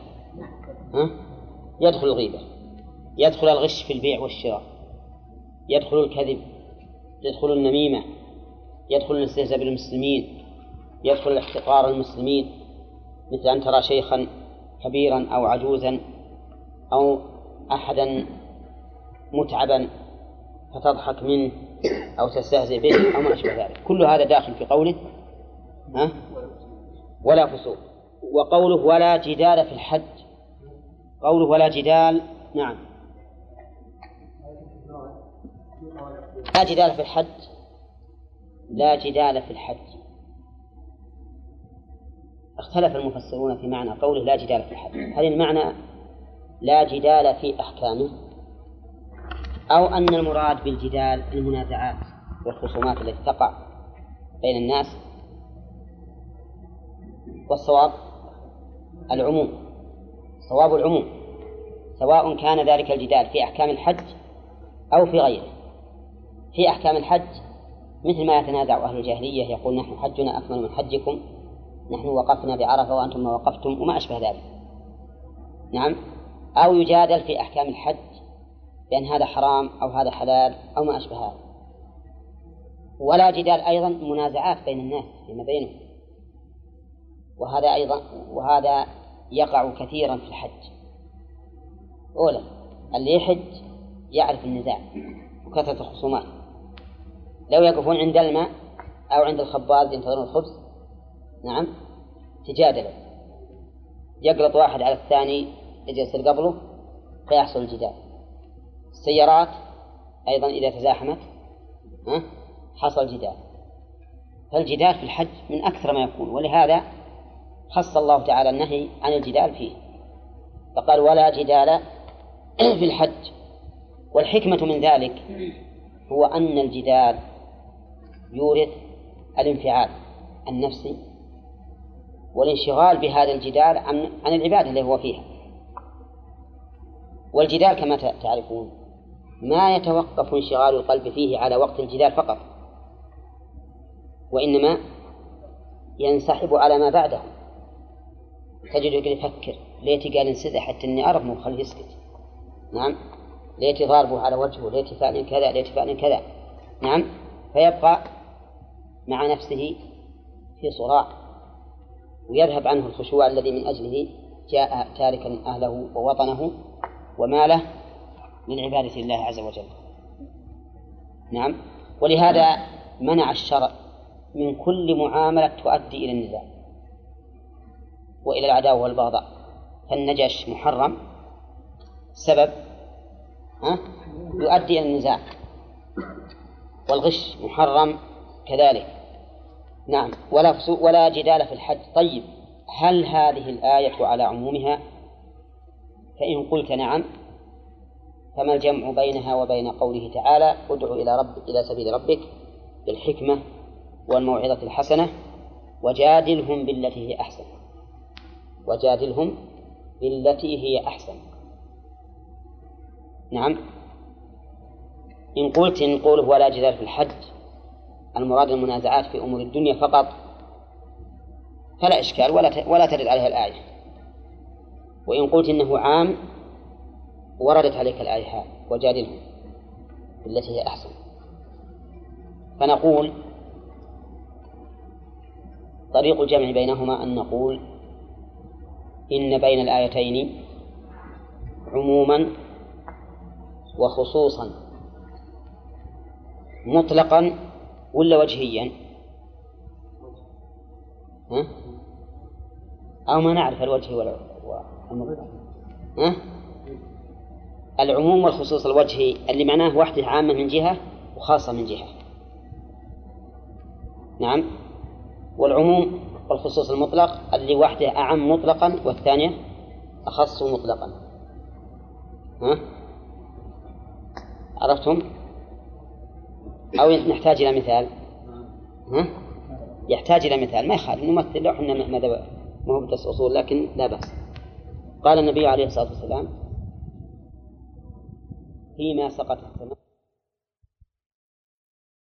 يدخل الغيبة، يدخل الغش في البيع والشراء، يدخل الكذب، يدخل النميمة، يدخل الاستهزاء بالمسلمين، يدخل الاحتقار المسلمين، مثل أن ترى شيخا كبيرا أو عجوزا أو أحدا متعبا فتضحك منه أو تستهزئ به أو ما أشبه ذلك. كل هذا داخل في قوله ولا فسوق. وقوله ولا جدال في الحج، قوله ولا جدال، نعم، لا جدال في الحج، لا جدال في الحج. اختلف المفسرون في معنى قوله لا جدال في الحج، هل المعنى لا جدال في أحكامه، أو أن المراد بالجدال المنازعات والخصومات التي تقع بين الناس؟ والصواب العموم، صواب العموم، سواء كان ذلك الجدال في أحكام الحج أو في غيره. في أحكام الحج مثل ما يتنازع أهل الجاهلية، يقول نحن حجنا أكمل من حجكم، نحن وقفنا بعرفة وأنتم ما وقفتم وما أشبه ذلك. نعم. أو يجادل في أحكام الحج بأن هذا حرام أو هذا حلال أو ما أشبه هذا. ولا جدال أيضا منازعات بين الناس فيما بينهم، وهذا يقع كثيرا في الحج. أولا اللي يحج يعرف النزاع وكثرة الخصومات، لو يقفون عند الماء أو عند الخباز ينتظرون الخبز، نعم، تجادلوا، يقلط واحد على الثاني يجلس قبله فيحصل الجدال. السيارات أيضا إذا تزاحمت حصل جدال. فالجدال في الحج من أكثر ما يكون، ولهذا خص الله تعالى النهي عن الجدال فيه، فقال ولا جدال في الحج. والحكمة من ذلك هو أن الجدال يورث الانفعال النفسي والانشغال بهذا الجدال عن العبادة اللي هو فيها. والجدال كما تعرفون ما يتوقف انشغال القلب فيه على وقت الجدال فقط، وإنما ينسحب على ما بعده، تجد يفكر ليتي قال انسدح حتى إني أعرف مو خليه يسكت. نعم، ليتي ضاربه على وجهه، ليتي فعل كذا، ليتي فعل كذا. نعم، فيبقى مع نفسه في صراع، ويذهب عنه الخشوع الذي من أجله جاء تاركا أهله ووطنه وماله من عبادة الله عز وجل. نعم، ولهذا منع الشرع من كل معاملة تؤدي إلى النزاع وإلى العداوة والبغضاء. فالنجش محرم، سبب يؤدي إلى النزاع، والغش محرم كذلك. نعم، ولا جدال في الحج. طيب، هل هذه الآية على عمومها؟ فإن قلت نعم، فما الجمع بينها وبين قوله تعالى ادع إلى سبيل ربك بالحكمة والموعظة الحسنة وجادلهم بالتي هي أحسن. وجادلهم بالتي هي أحسن. نعم، إن قوله ولا جدال في الحج المراد المنازعات في أمور الدنيا فقط فلا إشكال ولا ترد عليها الآية. وإن قلت إنه عام وردت عليك الآية وجادلهم بالتي هي أحسن، فنقول طريق الجمع بينهما أن نقول إن بين الآيتين عموما وخصوصا، مطلقا ولا وجهيا؟ أو ما نعرف الوجه ولا المطلق. العموم والخصوص الوجهي اللي معناه وحده عامة من جهة وخاصة من جهة. نعم، والعموم والخصوص المطلق اللي وحده أعم مطلقا والثانية أخص مطلقا. عرفتم؟ أو نحتاج إلى مثال؟ يحتاج إلى مثال، ما يخالف نمثل له حنا ماذا ما هو بدرس أصول، لكن لا بأس. قال النبي عليه الصلاة والسلام فيما سقط السماء